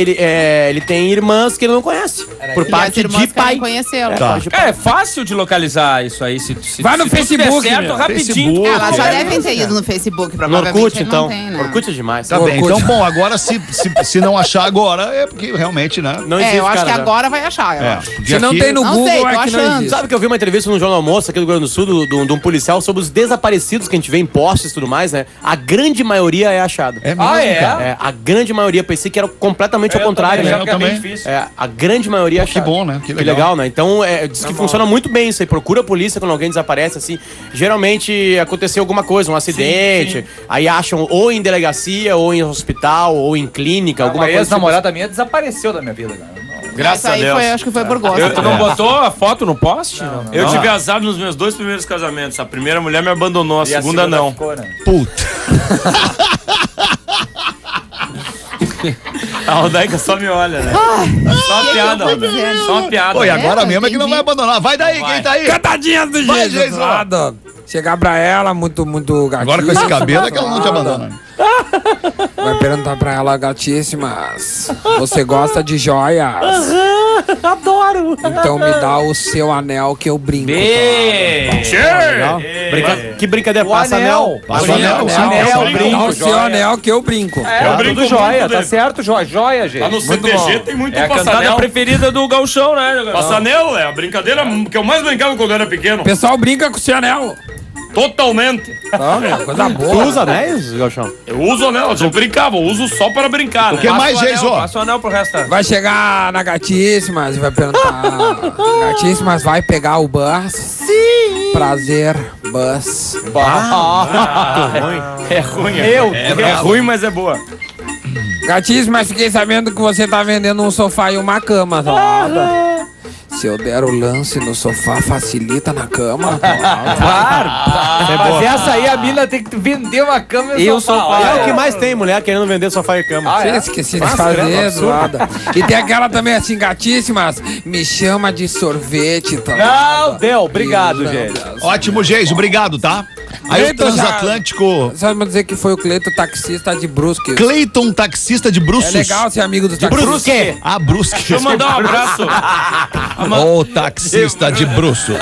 tem irmãs que ele não conhece. Por E as parte irmãs de pai. querem conhecê-lo. Tá. É fácil de localizar isso aí. Se Vai no tudo der Facebook, certo, meu. rapidinho. Facebook. Elas já É. devem ter ido no Facebook, No provavelmente. Orkut, ele então. Não tem, né? Orkut é demais. Tá bem, Orkut. então, bom, agora se não achar agora, é porque realmente, né? Não existe, eu acho cara, que né? agora vai achar. Eu acho. Porque Se não aqui- tem no Não Google, sei, tô é que não achando. existe. Sabe que eu vi uma entrevista no Jornal Almoço aqui do Rio Grande do Sul, de um policial sobre os desaparecidos que a gente vê em postes e tudo mais, né? A grande maioria é achada. É mesmo, Ah, é? cara. É, a grande maioria, pensei que era completamente ao contrário, né? eu também. É, a grande maioria é Que achada. bom, né? Que legal, né? Então, diz que funciona muito bem isso aí. Procura a polícia quando alguém desaparece, assim. Geralmente aconteceu alguma coisa, um acidente. Aí acham ou em delegacia, ou em hospital, ou em clínica, alguma Uma coisa. ex-namorada minha desapareceu da minha vida, cara. Graças Isso a aí Deus. foi, acho que foi por gosto. Tu não botou a foto no post? Não. Eu tive azar nos meus 2 primeiros casamentos. A primeira mulher me abandonou, a E a segunda não. ficou, né? Puta. A Rodaica só me olha, né? Só uma piada, Rodaica. Só uma piada. Oi, agora mesmo é que entendi. não vai abandonar. Vai daí, Não vai. quem tá aí? Cantadinhas do Vai, jeito Jason. lado. Chegar pra ela, muito gatíssima. Agora com esse cabelo é que ela não te abandona. Vai perguntar pra ela, gatíssimas, você gosta de joias? Adoro. Então me dá o seu anel que eu brinco. Legal. Que brincadeira, passa anel. Passa o anel. Dá o seu anel que eu brinco. Eu brinco Tudo joia, muito tá dele. certo, joia, gente. Lá no Muito CTG bom. tem muito É a passanel. cantada preferida do gauchão, né? Passanel é a brincadeira que eu mais brincava quando eu era pequeno. O pessoal brinca com o seu anel. Totalmente. Coisa Tu boa. usa anéis, Galchão? Eu uso anel, eu brincava, eu uso só para brincar, O né? que mais, Jason? Passa o anel pro resto. Vai chegar na gatíssimas e vai perguntar. Gatíssimas, vai pegar o bus? Sim. Prazer, bus. É ruim, é ruim, mas é boa. Gatíssimas, fiquei sabendo que você tá vendendo um sofá e uma cama. Se eu der o lance no sofá, facilita na cama. Mas essa aí a mina tem que vender uma cama e o sofá. É o que mais tem, mulher querendo vender sofá e cama. Sim, esqueci de fazer, Eduarda. E tem aquela também assim, gatíssimas, me chama de sorvete, tá? Não, deu. Obrigado, gente. Ótimo, Jason. Obrigado, tá? Aí o Cleiton Transatlântico... Só me dizer que foi o Cleiton taxista de Brusque. Cleiton, taxista de É Bruços. legal ser amigo do taxista. Brusque. Ah, Brusque. Deixa eu mandar um abraço. O taxista de Bruços.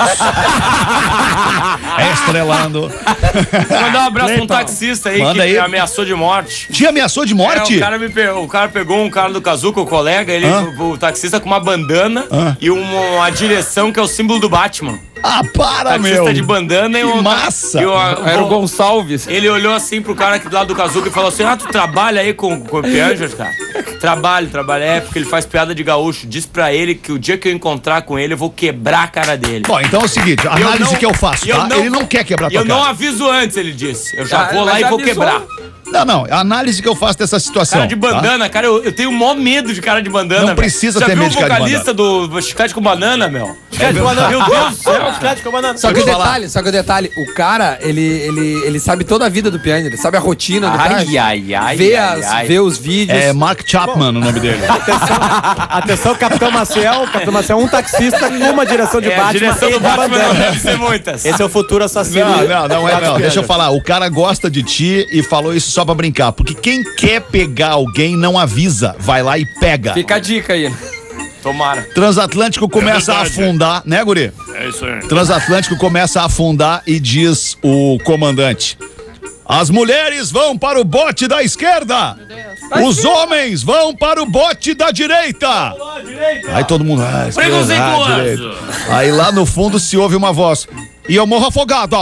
Estrelando. Vou mandar um abraço pra um taxista aí Manda que aí. me ameaçou de morte. Te ameaçou de morte? O cara pegou um cara do Kazuca, o colega, o taxista com uma bandana e uma direção que é o símbolo do Batman. Ah, para, Taxista meu. de bandana Que massa. Era o Gonçalves. Ele olhou assim pro cara aqui do lado do Kazuca e falou assim: tu trabalha aí com Pianjas, cara? Trabalho. É, porque ele faz piada de gaúcho. Diz pra ele que o dia que eu encontrar com ele, eu vou quebrar a cara dele. Bom, então é o seguinte, a análise que eu faço, tá? Ele não quer quebrar tua Eu não cara. aviso antes, ele disse. Eu já vou lá mas e vou avisou. quebrar. Não, a análise que eu faço dessa situação. Cara de bandana, cara, eu tenho o maior medo de cara de bandana. Não velho. precisa Já ter viu medo de o cara de vocalista do Chiclete com Banana, meu? Chiclete com banana. Meu Deus do céu. Chiclete com banana. Só que o detalhe, o cara, ele sabe toda a vida do piano, ele sabe a rotina do cara. Vê os vídeos. É Mark Chapman o nome dele. Atenção, Capitão Maciel. Capitão Maciel, um taxista com uma direção de A Batman. direção e do de Batman não bandana. deve ser muitas. Esse é o futuro assassino. Não. Deixa eu falar. O cara gosta de ti e falou isso só pra brincar. Porque quem quer pegar alguém não avisa. Vai lá e pega. Fica a dica aí. Tomara. Transatlântico começa a verdade. afundar, né, guri? É isso aí. Transatlântico começa a afundar e diz o comandante: as mulheres vão para o bote da esquerda. Os homens vão para o bote da direita. Aí todo mundo. Preconceituoso. Direita. Aí lá no fundo se ouve uma voz: e eu morro afogado.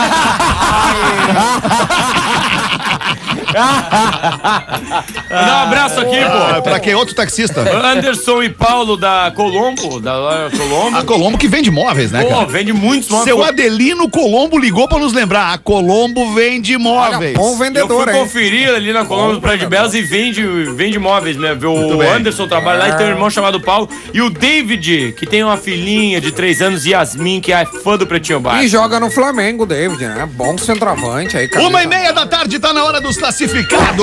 Dá um abraço aqui, pô. Pra quem? Outro taxista? Anderson e Paulo da Colombo. Da Colombo. A Colombo que vende móveis, né, Pô, cara? vende muitos móveis. Seu Adelino Colombo ligou pra nos lembrar. A Colombo vende móveis. Bom Eu vendedor, fui hein? conferir ali na Colombo do Prédio de Belas e vende móveis, né? O bem. Anderson trabalha lá e tem um irmão chamado Paulo. E o David, que tem uma filhinha de 3 anos, Yasmin, que é fã do Pretinho E Básico. joga no Flamengo, David, né? Bom centroavante aí, cara. 1h30 da tarde, tá na hora dos classificados.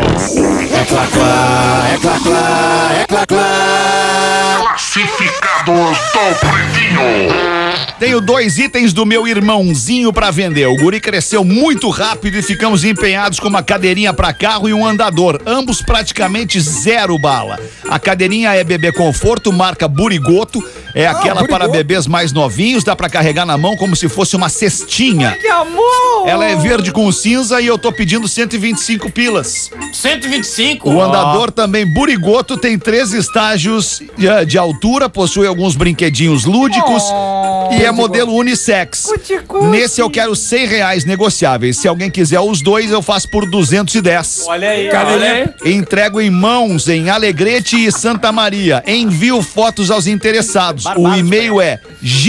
Classificados do Pretinho. Tenho 2 itens do meu irmãozinho pra vender. O guri cresceu muito rápido e ficamos empenhados com uma cadeirinha pra carro e um andador. Ambos praticamente 0 bala. A cadeirinha é bebê conforto, marca Burigoto. É aquela para bebês mais novinhos, dá pra carregar na mão como se fosse uma cestinha. Que amor! Ela é verde com cinza e eu tô pedindo 125 pilas. 125? O andador também Burigoto tem 3 estágios de altura, possui alguns brinquedinhos lúdicos e é modelo unissex. Nesse eu quero R$100 negociáveis. Se alguém quiser os 2, eu faço por 210. Olha aí, Olha aí. Entrego em mãos em Alegrete e Santa Maria. Envio fotos aos interessados. O e-mail é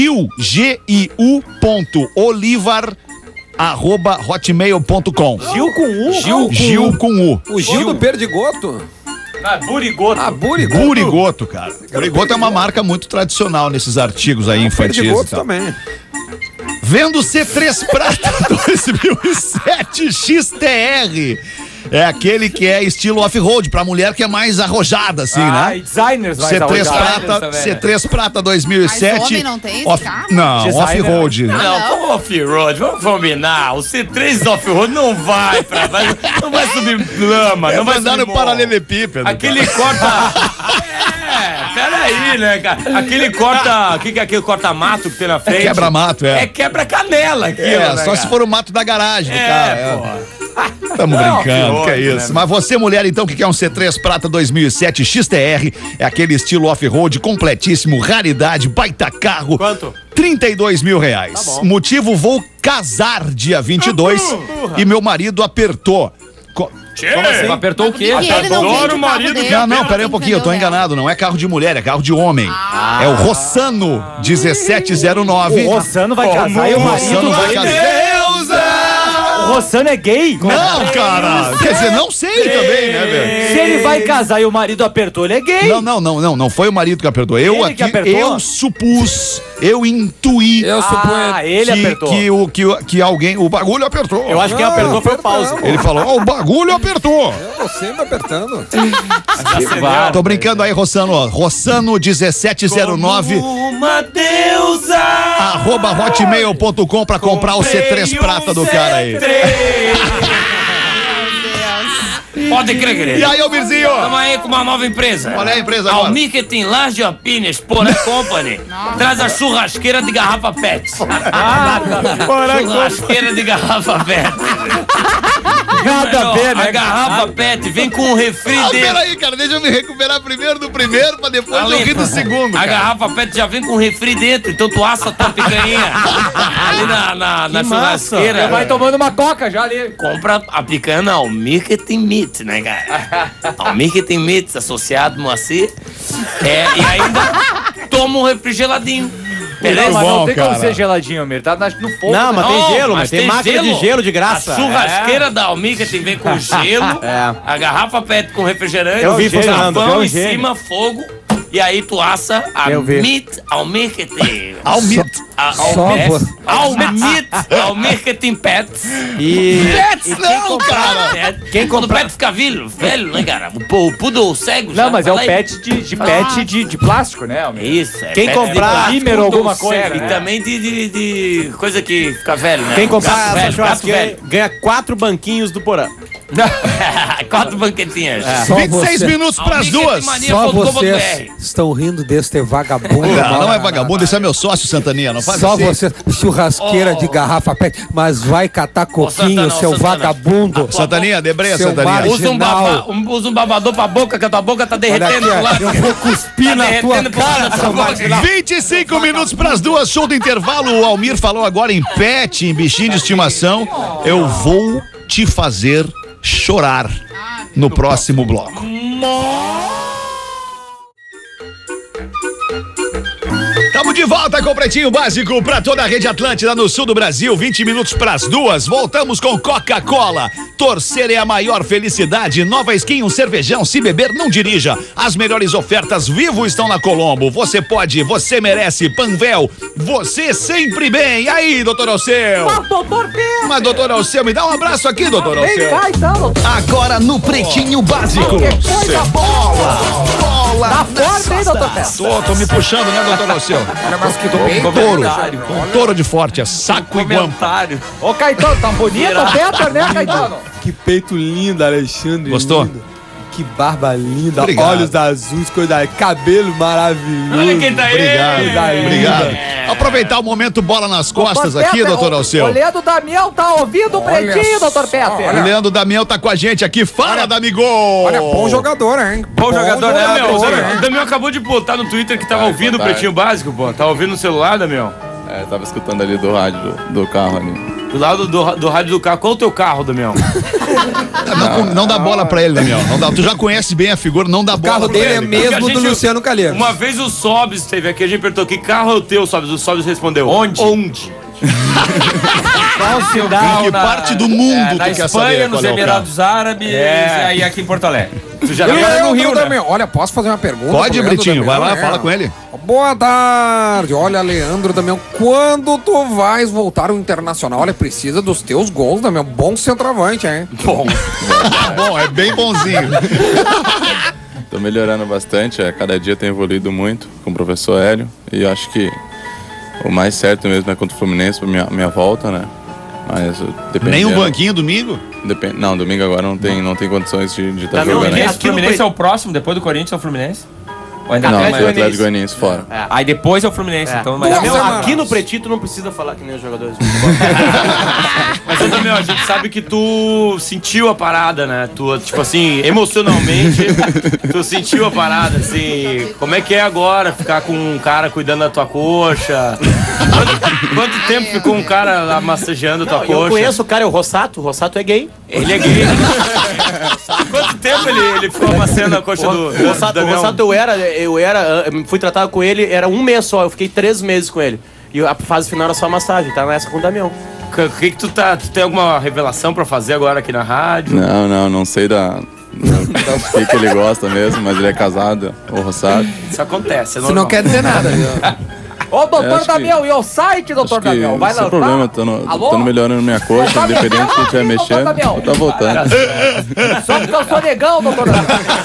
gil.olivar@hotmail.com. Gil com U? Gil com U. O Gil do Perdigoto? Ah, Burigoto. Ah, Burigoto. Burigoto, cara. Burigoto é uma marca muito tradicional nesses artigos aí infantis. e Perdigoto tal. também. Vendo C3 Prata 2007 XTR. É aquele que é estilo off-road, pra mulher que é mais arrojada, assim, né? E designers mais C3 arrojados. Prata, C3 Prata 2007. Mas homem não tem esse carro? Não, Designer. off-road. Não, como off-road, vamos combinar. O C3 off-road não vai não vai subir lama, não vai andar subir no paralelepípedo. Aquele corta... peraí, né, cara? Aquele corta... O que é aquele corta-mato que tem na frente? Quebra-mato, É quebra-canela aquilo, né, só se for o mato da garagem do cara. pô. Tamo brincando, off-road, que é isso. né? Mas você, mulher, então, que quer um C3 Prata 2007 XTR, é aquele estilo off-road completíssimo, raridade, baita carro. Quanto? R$32 mil. Motivo, vou casar dia 22 e meu marido apertou. Como assim? Apertou o quê? E ele não vende o carro marido dele. Não, peraí um pouquinho, eu tô enganado, não é carro de mulher, é carro de homem. É o Rossano 1709. O Rossano vai casar e o O marido Rossano vai vai... casar. O Rossano é gay? Não, cara. Quer dizer, não sei também, né, velho? Se ele vai casar e o marido apertou, ele é gay. Não foi o marido que apertou. Eu Ele que aqui, apertou? eu supus, eu intuí Eu suponho. ele apertou. que alguém, o bagulho apertou. Eu acho que quem apertou foi o pause. Ele falou, ó, o bagulho apertou. Eu sempre apertando. Tô brincando aí, Rossano, ó. Rossano 1709 Uma deusa. @hotmail.com pra comprar o C3 Prata do cara aí. Pode crer, querido. E aí, Almirzinho? Estamos aí com uma nova empresa. Qual é a empresa agora? Almirketing Large Opinions Porã Company. Traz a churrasqueira de garrafa PET. Churrasqueira de garrafa PET. Nada a ver, né? A garrafa PET vem com um refri dentro. Peraí, cara, deixa eu me recuperar primeiro do primeiro pra depois eu rir do segundo, A cara. garrafa PET já vem com refri dentro, então tu assa a tua picanha ali na churrasqueira. Vai tomando uma coca já ali. Compra a picanha na Almirketing Meat, né, cara? Almirketing Meat, associado Moacir. E ainda toma um refrigeradinho. Beleza? Mas não bom, tem cara. como ser geladinho, Almir. Tá no fogo. Não, mas tem gelo, mas tem máquina de gelo de graça. A churrasqueira da Almirketing vem com gelo, a garrafa PET com refrigerante, Eu vi funcionando, carvão viu? em cima, fogo, e aí tu assa a Meat Almirketing. Almirketing Pets. Pets não, cara. Quando o pet fica velho, né, cara? O poodle cego já. Não, mas é o fala aí. pet de plástico, né, Almir? Isso, é Quem pet comprar de plástico, polímero, alguma poodle coisa, cego, né? E também de coisa que fica velho, né? Quem comprar Gato essa velho, gato churrasqueira velho. ganha 4 banquinhos do Porã. 4 banquetinhas. Só 26 você- minutos pras duas. Só vocês estão rindo deste vagabundo. Não é vagabundo, esse é meu sócio, Santaninha, não faz Só assim. você, churrasqueira de garrafa PET, mas vai catar coquinho, Santana, seu Santana. vagabundo. Santaninha, debreia, Seu Santaninha. margem. Usa um babador pra boca, que a tua boca tá Olha derretendo aqui, pro lado. eu vou cuspir na tua derretendo pro lado cara, da seu tua boca. marginal. 25 minutos pras duas, show do intervalo. O Almir falou agora em pet, em bichinho de estimação. Eu vou te fazer chorar no próximo bloco. Estamos de volta com o Pretinho Básico para toda a rede Atlântida no sul do Brasil. 20 minutos pras duas. Voltamos com Coca-Cola. Torcer é a maior felicidade. Nova skin, um cervejão. Se beber, não dirija. As melhores ofertas Vivo estão na Colombo. Você pode, você merece. Panvel, você sempre bem. E aí, doutor Alceu? Doutor Pedro! Mas, doutor Alceu, me dá um abraço aqui, doutor Vem Alceu. cá então, doutor. Agora no Pretinho Básico. Que coisa boa! Bola Tá forte, hein, doutor Pedro? Tô me puxando, né, doutor Alceu? Mas que do bem. Touro de forte, é saco e guampa. Ô, Caetano, tá bonito o Peter, né, Caetano? Que peito lindo, Alexandre. Gostou? Lindo. Que barba linda, Obrigado. olhos azuis, coisa, cabelo maravilhoso. Olha quem tá aí. Obrigado, obrigado. Aproveitar o momento bola nas costas aqui, doutor Alceu. O Leandro Damião tá ouvindo o Pretinho, doutor Peter. O Leandro Damião tá com a gente aqui. Fala, Damigo! Olha, bom jogador, hein? Bom jogador, né, Damião? hein? O Damião acabou de botar no Twitter que tava ouvindo o Pretinho Básico, pô. Tá ouvindo no celular, Damião? É, tava escutando ali do rádio do carro ali. Do lado do rádio do carro. Qual o teu carro, Damião? Não dá bola pra ele, Damião. Não dá. Tu já conhece bem a figura, não dá O bola carro pra dele é ele. mesmo Porque a do gente- Luciano Calheiros. Uma vez o Sobs esteve aqui, a gente perguntou que carro é o teu, Sobs? O Sobs respondeu, onde? Em que parte do mundo na tu quer Espanha, saber? nos qual é o Emirados Árabes e aí aqui em Porto Alegre. Tu já Leandro mora no Rio, né? Damião, Olha, posso fazer uma pergunta? Pode, pro Leandro Britinho, vai Damião? lá, fala com ele. Boa tarde. Olha, Leandro Damião, quando tu vais voltar ao Internacional? Olha, precisa dos teus gols, Damião. Bom centroavante, hein? Bom. Bom, é bem bonzinho. Tô melhorando bastante, cada dia tem evoluído muito com o professor Hélio. E eu acho que o mais certo mesmo é contra o Fluminense pra minha volta, né? Mas dependendo... Nem um banquinho domingo? Não, domingo agora não tem condições de estar jogando. O Fluminense é o próximo, depois do Corinthians é o Fluminense? Ou ainda Não, tem o Atlético Goianiense fora. Aí depois é o Fluminense, então... Mas, aqui no Pretinho tu não precisa falar que nem os jogadores. Mas meu, a gente sabe que tu sentiu a parada, né? Tu, tipo assim, emocionalmente, tu sentiu a parada, assim. Como é que é agora ficar com um cara cuidando da tua coxa? Quanto tempo ficou um cara lá massageando a tua coxa? Eu conheço o cara, é o Rossato. O Rossato é gay. Ele é gay. Quanto tempo ele ficou amassando a coxa do Damião? O Rossato eu fui tratado com ele, era um mês só, eu fiquei 3 meses com ele. E a fase final era só massagem, tá nessa com o Damião. Que tu tem alguma revelação pra fazer agora aqui na rádio? Não sei o que ele gosta mesmo, mas ele é casado, o Rossato. Isso acontece, é normal. Isso não quer dizer nada, viu? Ô, doutor Damião, e o site, doutor Damião? Vai Sem lançar? problema, tô melhorando minha coxa, independente se estiver mexendo, eu tô voltando. Só porque eu sou negão, doutor Damião.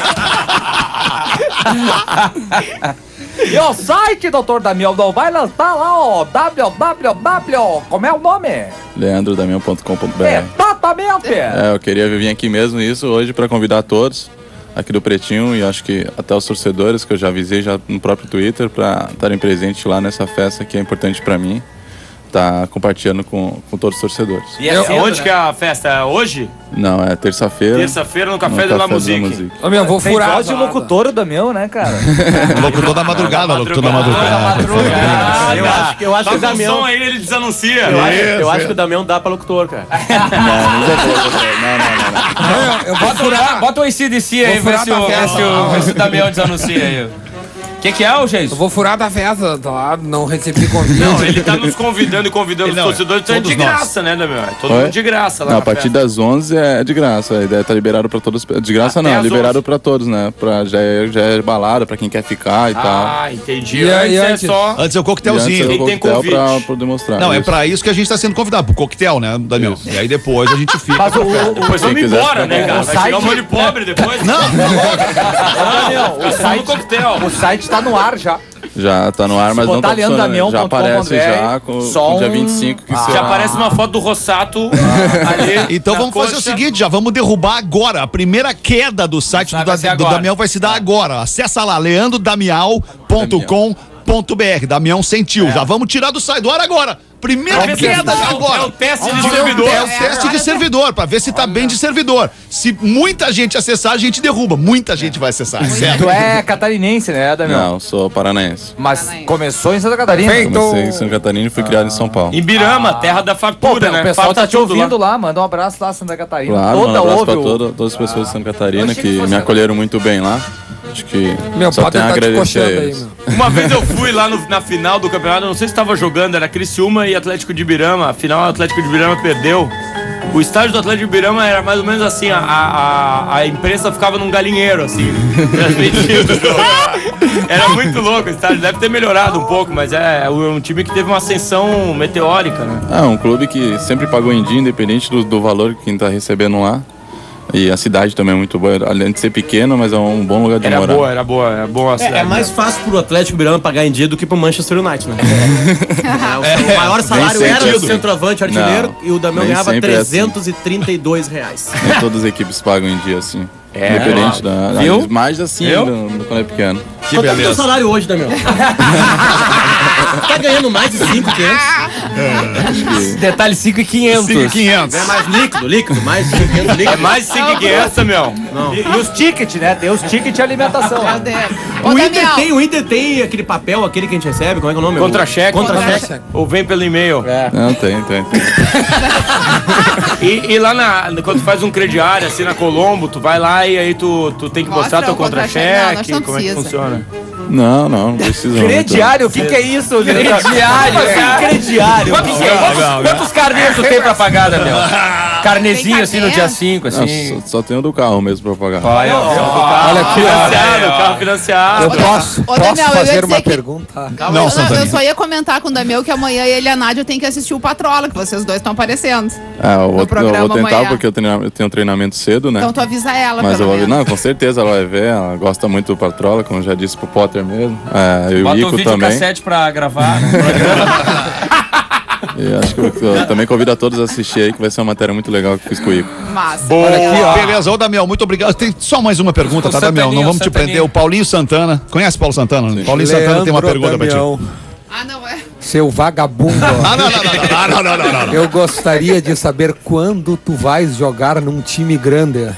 E o site, doutor Damião, não vai lançar lá, ó, www, como é o nome? leandrodamião.com.br. Exatamente! Eu queria vir aqui mesmo isso hoje para convidar todos aqui do Pretinho e acho que até os torcedores que eu já avisei já no próprio Twitter para estarem presentes lá nessa festa que é importante para mim. Tá compartilhando com todos os torcedores. E onde que é a festa? Hoje? Não, é terça-feira. Terça-feira no Café de la Musique. Ô, meu, vou furar. Tem voz de locutor o Damião, né, cara? Locutor da madrugada, locutor da madrugada. Eu acho que o Damião... som aí, ele desanuncia. Eu acho que o Damião dá pra locutor, cara. Eu vou furar. Bota o AC/DC aí, vê se o Damião desanuncia aí. O que é, Geis? Eu vou furar da festa, tá? Não recebi convite. Não, ele tá nos convidando e convidando os torcedores. Então é de graça, né, Damião? É todo mundo de graça lá. Não, a partir das 11 é de graça. A ideia tá liberado pra todos. De graça não, liberado pra todos, né? Já é balada pra quem quer ficar e tal. Ah, entendi. Antes é o coquetelzinho. Quem tem convite. Pra demonstrar. Não, é pra isso que a gente tá sendo convidado, pro coquetel, né, Damião? E aí depois a gente fica. Depois vamos embora, né, cara? Vai chegar um monte de pobre depois. Não! Damião, o site tá no ar já. Já tá no ar, mas não tá funcionando. Já aparece já com o dia 25 que já aparece uma foto do Rossato ali. Então vamos fazer o seguinte, já vamos derrubar agora. A primeira queda do site do Damião vai se dar agora. Acessa lá, leandrodamião.com.br. Damião sentiu. Já vamos tirar do site do ar agora. Primeira queda agora. É o teste de servidor. É o teste de servidor, pra ver se tá bem de servidor. Se muita gente acessar, a gente derruba. Muita gente vai acessar, certo? Tu é catarinense, né, Damião? Não, sou paranaense. Mas começou em Santa Catarina. Comecei em Santa Catarina e fui criado em São Paulo. Em Birama, terra da fartura, né? O pessoal tá te ouvindo lá. Manda um abraço lá, Santa Catarina. Claro, um abraço pra todas as pessoas de Santa Catarina que me acolheram muito bem lá. Acho que só tenho a agradecer a eles. Uma vez eu fui lá na final do campeonato, não sei se estava jogando, era Criciúma e Atlético de Birama. Afinal, o Atlético de Birama perdeu. O estádio do Atlético de Birama era mais ou menos assim, a imprensa ficava num galinheiro, assim, transmitindo. Era muito louco o estádio, deve ter melhorado um pouco, mas é um time que teve uma ascensão meteórica, né? Um clube que sempre pagou em dia, independente do valor que quem tá recebendo lá. E a cidade também é muito boa, além de ser pequena, mas é um bom lugar de morar. Era boa a cidade. É mais fácil pro Atlético Birama pagar em dia do que pro Manchester United, né? O maior salário era o centroavante artilheiro e o Damião ganhava R$332. Nem todas as equipes pagam em dia assim. Independente da. Mais assim quando é pequeno. Quanto é o teu salário hoje, Damião? Tá ganhando mais de 5.500. Detalhe, 5.500. 5.500. É mais líquido, mais de 5.500 líquido. É mais de 5.500, Damião. E os tickets, né? Tem os tickets de alimentação. Meu Deus. O Inter tem aquele papel, aquele que a gente recebe, como é que é o nome? Contra-cheque. Ou vem pelo e-mail. Não, tem. E lá quando tu faz um crediário, assim, na Colombo, tu vai lá e aí tu tem que mostrar teu contra-cheque. Como é que funciona? Não precisa. Crediário? O que é isso? Crediário, Crediário. Quantos carnês tu tem pra pagar, Daniel? Carnezinho assim no dia 5, assim. Não, só tem o do carro mesmo pra pagar. Olha aqui, Carro financiado. eu posso Damião, eu ia fazer dizer uma que- pergunta? Não, Santana. Eu só ia comentar com o Damião que amanhã ele e a Nádia têm que assistir o Patrola, que vocês dois estão aparecendo. Eu vou programa tentar amanhã. porque eu tenho treinamento cedo, né? Então tu avisa ela, Mas eu pelo vou ver. menos. Não, com certeza ela vai ver. Ela gosta muito do Patrola, como já disse pro Potter mesmo. Eu e o Bota o Ico vídeo também. cassete pra gravar. E acho que eu também convido a todos a assistir aí, que vai ser uma matéria muito legal que eu fiz com o Ico. Massa. Olha aqui, ó. Beleza, ô Damião, muito obrigado. Tem só mais uma pergunta, tá, Damião? Não vamos te prender. O Paulinho Santana. Conhece o Paulo Santana? Sim. Paulinho Santana tem uma pergunta pra ti. Ah, não é? Seu vagabundo. Não. Eu gostaria de saber quando tu vais jogar num time grande.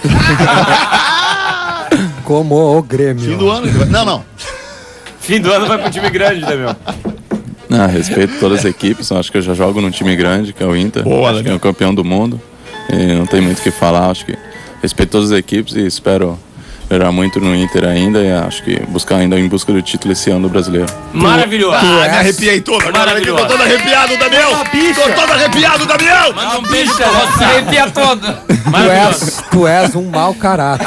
Como o Grêmio. Fim do ano. Não. Fim do ano vai pro time grande, Damião. Respeito todas as equipes. Acho que eu já jogo num time grande, que é o Inter. Boa, acho que é o campeão do mundo. E não tem muito o que falar. Acho que respeito todas as equipes e espero melhorar muito no Inter ainda. E acho que buscar ainda em busca do título esse ano do brasileiro. Maravilhoso. Me arrepiei todo. Maravilhoso. Tô todo arrepiado, Damião. Tô todo arrepiado, Damião. Manda um beijo pra você. Arrepia todo. Tu és um mau caráter.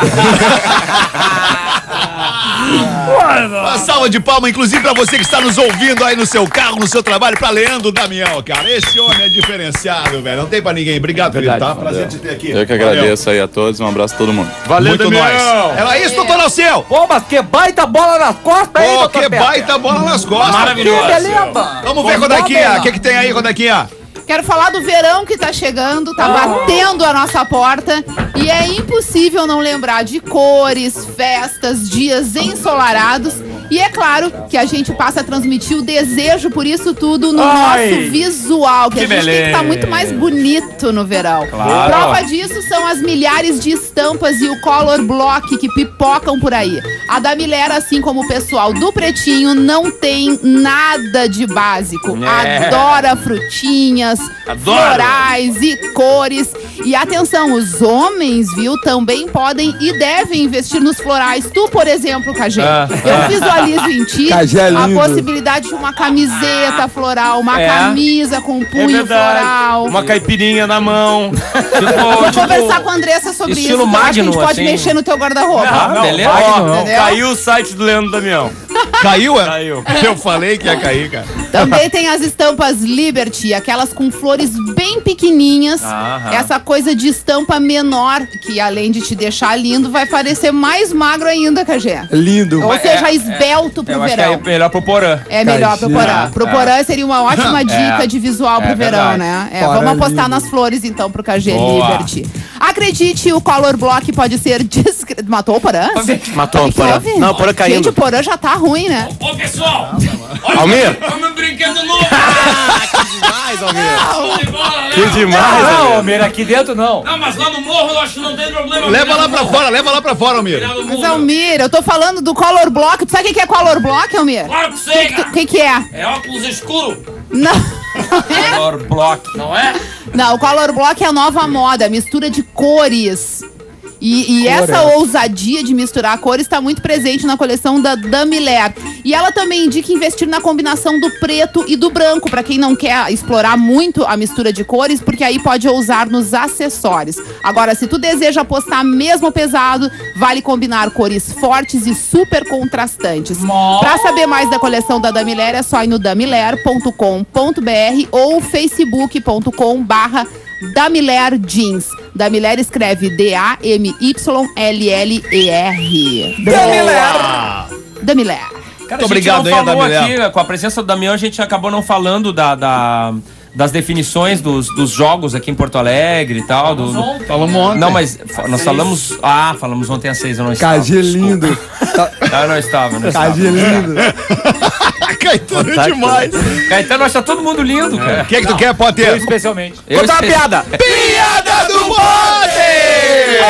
Uma salva de palma, inclusive pra você que está nos ouvindo aí no seu carro, no seu trabalho, pra Leandro Damião, cara. Esse homem é diferenciado, velho. Não tem pra ninguém. Obrigado, Felipe, tá? Prazer te ter aqui. Eu que agradeço aí a todos. Um abraço a todo mundo. Valeu, muito nós. Era isso, doutor Alceu. Pô, mas que baita bola nas costas aí, doutor Que Peter. baita bola nas costas. Maravilhoso. Que beleza. Vamos ver, Rodaquinha. O que tem aí, Rodaquinha? Quero falar do verão que tá chegando, tá batendo a nossa porta e é impossível não lembrar de cores, festas, dias ensolarados e é claro que a gente passa a transmitir o desejo por isso tudo no nosso visual, que a gente tem que estar muito mais bonito no verão. Claro. Prova disso são as milhares de estampas e o color block que pipocam por aí. A da Milera, assim como o pessoal do Pretinho, não tem nada de básico. Adora frutinhas, florais e cores. E atenção, os homens, viu, também podem e devem investir nos florais. Tu, por exemplo, Cajé, eu visualizo em ti Cajé a lindo. possibilidade de uma camiseta floral, uma camisa com punho floral. Uma caipirinha na mão. Vou conversar com a Andressa sobre isso. estilo que eu acho que a gente Magno, pode assim. mexer no teu guarda-roupa. Beleza? Entendeu? Caiu o site do Leandro Damião. Caiu? Caiu. Eu falei que ia cair, cara. Também tem as estampas Liberty, aquelas com flores bem pequenininhas. Essa coisa de estampa menor, que além de te deixar lindo, vai parecer mais magro ainda, Cajé. Lindo. Ou seja, esbelto pro Eu acho que verão. é melhor pro Porã. É melhor pro Porã. Pro Porã seria uma ótima dica de visual pro verão, verdade. né? Porã Vamos apostar lindo. nas flores, então, pro KG Boa. Liberty. Acredite, o Color Block pode ser discreto. Matou o Porã? Matou o que Porã. houve? Não, o Porã caindo. Gente, o Porã já tá ruim, né? Ô, pessoal! Almir! Vamos brinquedo novo! Demais, Almir. Que Que demais, Não, Almir. Almir, aqui dentro não. Não, mas lá no morro eu acho que não tem problema. Leva lá pra fora, Almir. Mas, Almir, eu tô falando do Color Block. Tu sabe o que é Color Block, Almir? Claro que sei, cara. O que é? É óculos escuro. Não. Color block, não é? Não, o Color Block é a nova moda, mistura de cores. E essa ousadia de misturar cores está muito presente na coleção da Damiler. E ela também indica investir na combinação do preto e do branco, para quem não quer explorar muito a mistura de cores, porque aí pode ousar nos acessórios. Agora, se tu deseja apostar mesmo pesado, vale combinar cores fortes e super contrastantes. Para saber mais da coleção da Damiler, é só ir no damiler.com.br ou facebook.com/Damiler Jeans. Damiler escreve D-A-M-Y-L-L-E-R. Damiler. Cara, Muito obrigado aí, a gente não falou Damião. aqui, com a presença do Damião, a gente acabou não falando das definições dos jogos aqui em Porto Alegre e tal. Falamos ontem. Não, mas nós falamos... falamos ontem às 6, eu não estava. Cajé lindo. Eu não estava, Cajé lindo. Caetano é demais. Caetano, acha todo mundo lindo, cara. O que tu quer, Eu Potter? especialmente. Conta uma piada. Piada do Potter!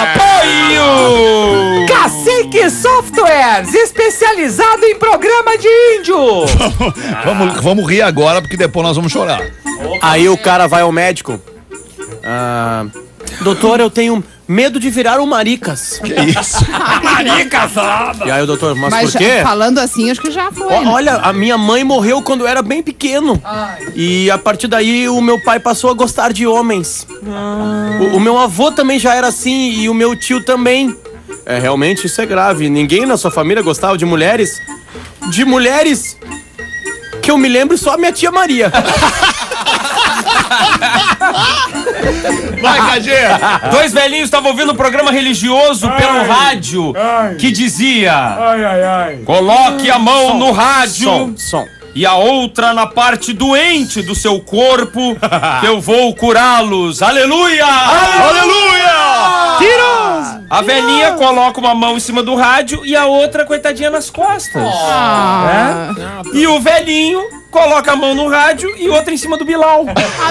Apoio! Cacique Softwares, especializado em programa de índio. Vamos rir agora, porque depois nós vamos chorar. Aí o cara vai ao médico. Doutor, eu tenho Medo de virar um maricas. Que isso? Maricas! E aí o doutor, mas por quê? Falando assim, acho que já foi. Olha, a minha mãe morreu quando eu era bem pequeno. E a partir daí o meu pai passou a gostar de homens. O meu avô também já era assim e o meu tio também. Realmente isso é grave. Ninguém na sua família gostava de mulheres? De mulheres que eu me lembro só a minha tia Maria. Vai, KG! 2 velhinhos estavam ouvindo um programa religioso pelo rádio que dizia: coloque a mão no rádio Som. e a outra na parte doente do seu corpo, que eu vou curá-los. Aleluia! Aleluia! Tira! A velhinha coloca uma mão em cima do rádio e a outra, coitadinha, nas costas. E o velhinho coloca a mão no rádio e outra em cima do Bilal.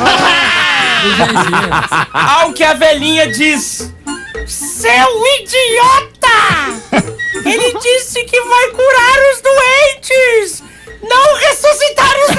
Ao que a velhinha diz: seu idiota! Ele disse que vai curar os doentes, não ressuscitar os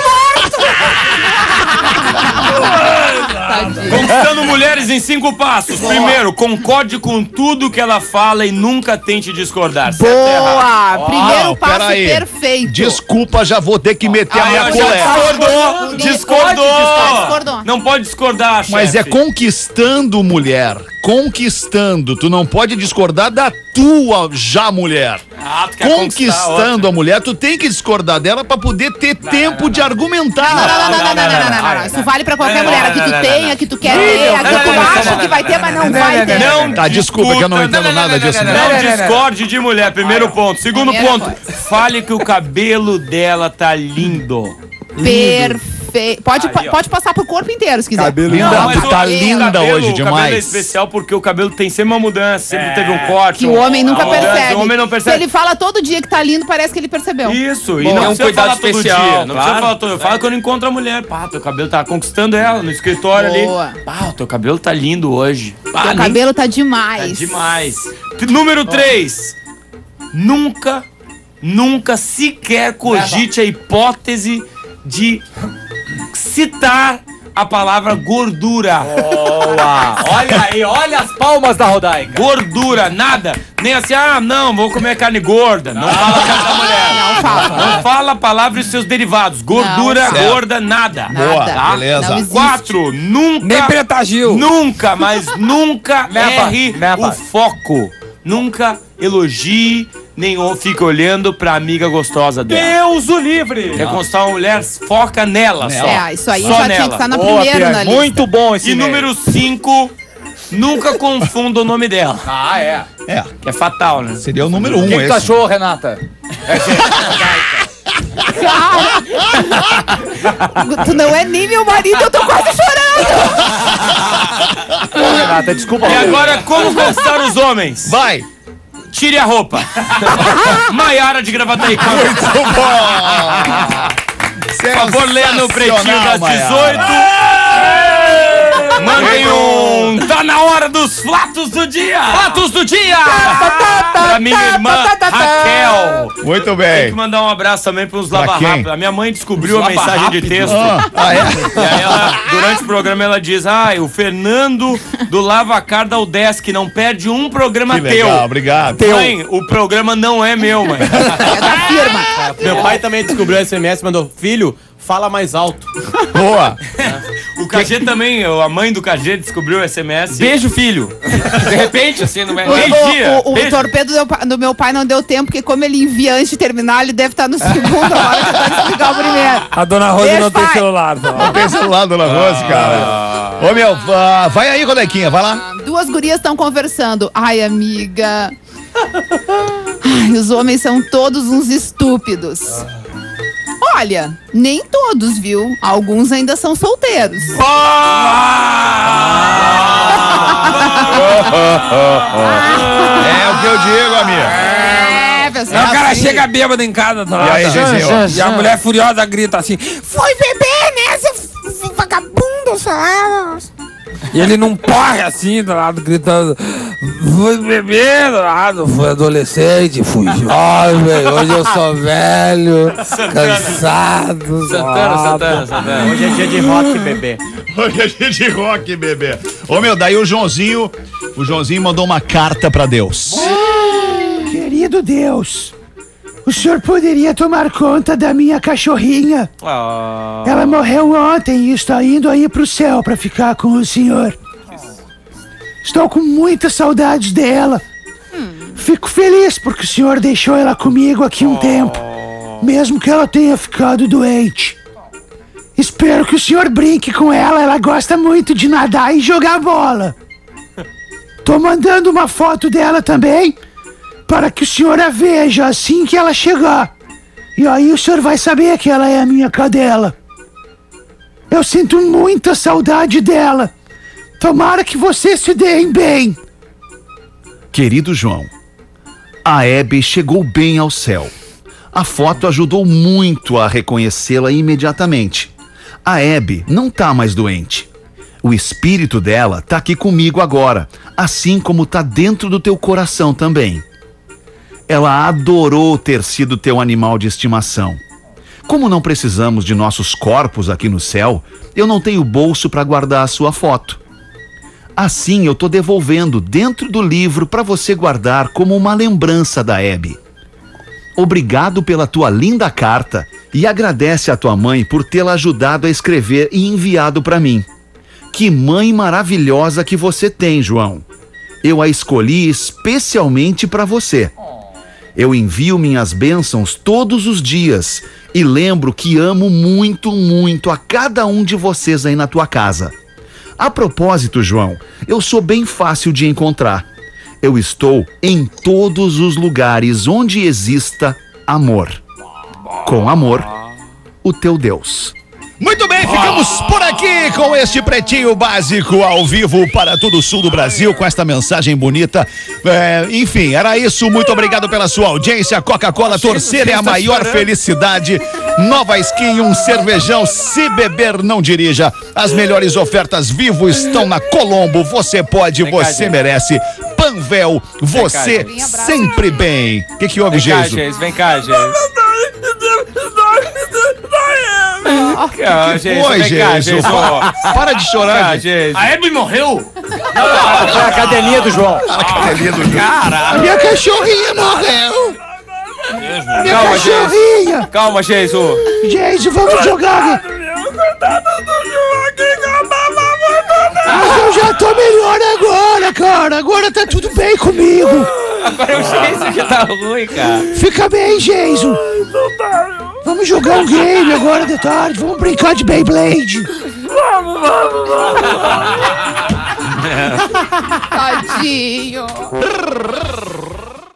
mortos! Conquistando mulheres em 5 passos. Primeiro, concorde com tudo que ela fala e nunca tente discordar. Boa! Primeiro passo perfeito. Desculpa, já vou ter que meter a minha colher. Discordou! Não pode discordar, chefe. Mas é conquistando mulher. Conquistando. Tu não pode discordar da tua já mulher. Conquistando a mulher, tu tem que discordar dela pra poder ter tempo de argumentar. Não. Isso vale pra qualquer mulher. A que tu tem, a que tu quer ter, a que tu acha que vai ter, mas não vai ter. Tá, desculpa que eu não entendo nada disso. Não discorde de mulher, primeiro ponto. Segundo ponto, fale que o cabelo dela tá lindo. Perfeito. Pode passar pro corpo inteiro, se quiser. Cabelo tá linda hoje demais. O cabelo é especial porque o cabelo tem sempre uma mudança, sempre teve um corte. Que o homem nunca percebe. O homem não percebe. Se ele fala todo dia que tá lindo, parece que ele percebeu. Isso, e não precisa falar todo dia. Não precisa falar todo dia. Fala quando encontra a mulher. Pá, teu cabelo tá conquistando ela no escritório ali. Pá, teu cabelo tá lindo hoje. Teu cabelo tá demais. Tá demais. Número 3. Nunca sequer cogite a hipótese de citar a palavra gordura. Boa! Olha aí, olha as palmas da Rodaica. Gordura, nada. Nem assim, não, vou comer carne gorda. Não fala carne da mulher. Não fala a palavra e seus derivados. Gordura, gorda, nada. Boa, tá? beleza. 4, nunca. Nem Preta Gil. Nunca, mas nunca erre o foco. Nunca elogie, nem fique olhando pra amiga gostosa dela. Deus o livre! Quer conquistar uma mulher, foca nela só. Isso aí só já nela. tinha que estar na primeira na lista. Muito bom esse E número 5, nunca confunda o nome dela. É. Que é fatal, né? Seria o número 1 O que tu achou, Renata? Tu não é nem meu marido, eu tô quase chorando. Renata, desculpa. E agora, como conquistar os homens? Vai! Tire a roupa. Maiara de Gravataí. Muito bom! Por favor, leia no Pretinho das 18. Mandem Tá na hora dos fatos do dia. Fatos do dia. Pra minha irmã Raquel. Muito bem. Tem que mandar um abraço também para uns Lava Rápido. A minha mãe descobriu a mensagem de texto. É? E aí ela, durante o programa, ela diz: o Fernando do Lava Car da Udesc não perde um programa que legal, teu. Obrigado. Mãe, o programa não é meu, mãe. É da firma. Meu pai também descobriu o SMS, mandou: filho, fala mais alto. Boa. O KG também, a mãe do KG descobriu o SMS. Beijo, filho. De repente, assim, no meio-dia. O torpedo do meu pai não deu tempo, porque como ele envia antes de terminar, ele deve estar no segundo, a hora que vai explicar o primeiro. A dona Rose Beijo, não tem pai. celular. Não tem celular, dona Rose, cara. Ô, meu, vai aí, Rodequinha, vai lá. Duas gurias estão conversando. Ai, amiga. Ai, os homens são todos uns estúpidos. Olha, nem todos, viu? Alguns ainda são solteiros. É o que eu digo, amigo. Pessoal. O cara chega bêbado em casa, tá lá. E aí, Gizinho? E a mulher furiosa grita assim: foi beber, né, seu vagabundo, sabe? E ele não porre assim, do lado, gritando: fui beber, do lado, fui adolescente, fui jovem, hoje eu sou velho, cansado. Santana. Hoje é dia de rock, bebê. Hoje é dia de rock, bebê. Ô, meu, daí o Joãozinho O Joãozinho mandou uma carta pra Deus. Querido Deus, o senhor poderia tomar conta da minha cachorrinha? Ela morreu ontem e está indo aí pro céu pra ficar com o senhor. Estou com muita saudade dela. Fico feliz porque o senhor deixou ela comigo aqui um tempo, mesmo que ela tenha ficado doente. Espero que o senhor brinque com ela gosta muito de nadar e jogar bola. Tô mandando uma foto dela também, para que o senhor a veja assim que ela chegar. E aí o senhor vai saber que ela é a minha cadela. Eu sinto muita saudade dela. Tomara que vocês se deem bem. Querido João, a Hebe chegou bem ao céu. A foto ajudou muito a reconhecê-la imediatamente. A Hebe não tá mais doente. O espírito dela tá aqui comigo agora, assim como tá dentro do teu coração também. Ela adorou ter sido teu animal de estimação. Como não precisamos de nossos corpos aqui no céu, eu não tenho bolso para guardar a sua foto. Assim eu tô devolvendo dentro do livro para você guardar como uma lembrança da Hebe. Obrigado pela tua linda carta e agradece a tua mãe por tê-la ajudado a escrever e enviado para mim. Que mãe maravilhosa que você tem, João. Eu a escolhi especialmente para você. Eu envio minhas bênçãos todos os dias e lembro que amo muito, muito a cada um de vocês aí na tua casa. A propósito, João, eu sou bem fácil de encontrar. Eu estou em todos os lugares onde exista amor. Com amor, o teu Deus. Muito bem, ficamos por aqui com este Pretinho Básico ao vivo para todo o sul do Brasil, com esta mensagem bonita. Enfim, era isso. Muito obrigado pela sua audiência. Coca-Cola, torcer é a maior felicidade. Nova Skin, um cervejão. Se beber, não dirija. As melhores ofertas Vivo estão na Colombo. Você pode, você merece. Panvel, você sempre bem. O que houve, Jesus? Vem cá, Jesus. Oi, Jesus. Para de chorar, gente. A Hebe morreu? Foi a cadelinha do João. A cadelinha do João. A minha cachorrinha morreu. Minha cachorrinha. Calma, Jesus. Jesus, vamos jogar. Mas eu já tô melhor agora, cara. Agora tá tudo bem comigo. Agora o Jesus já tá ruim, cara. Fica bem, Jesus. Vamos jogar um game agora de tarde. Vamos brincar de Beyblade. Vamos. Tadinho.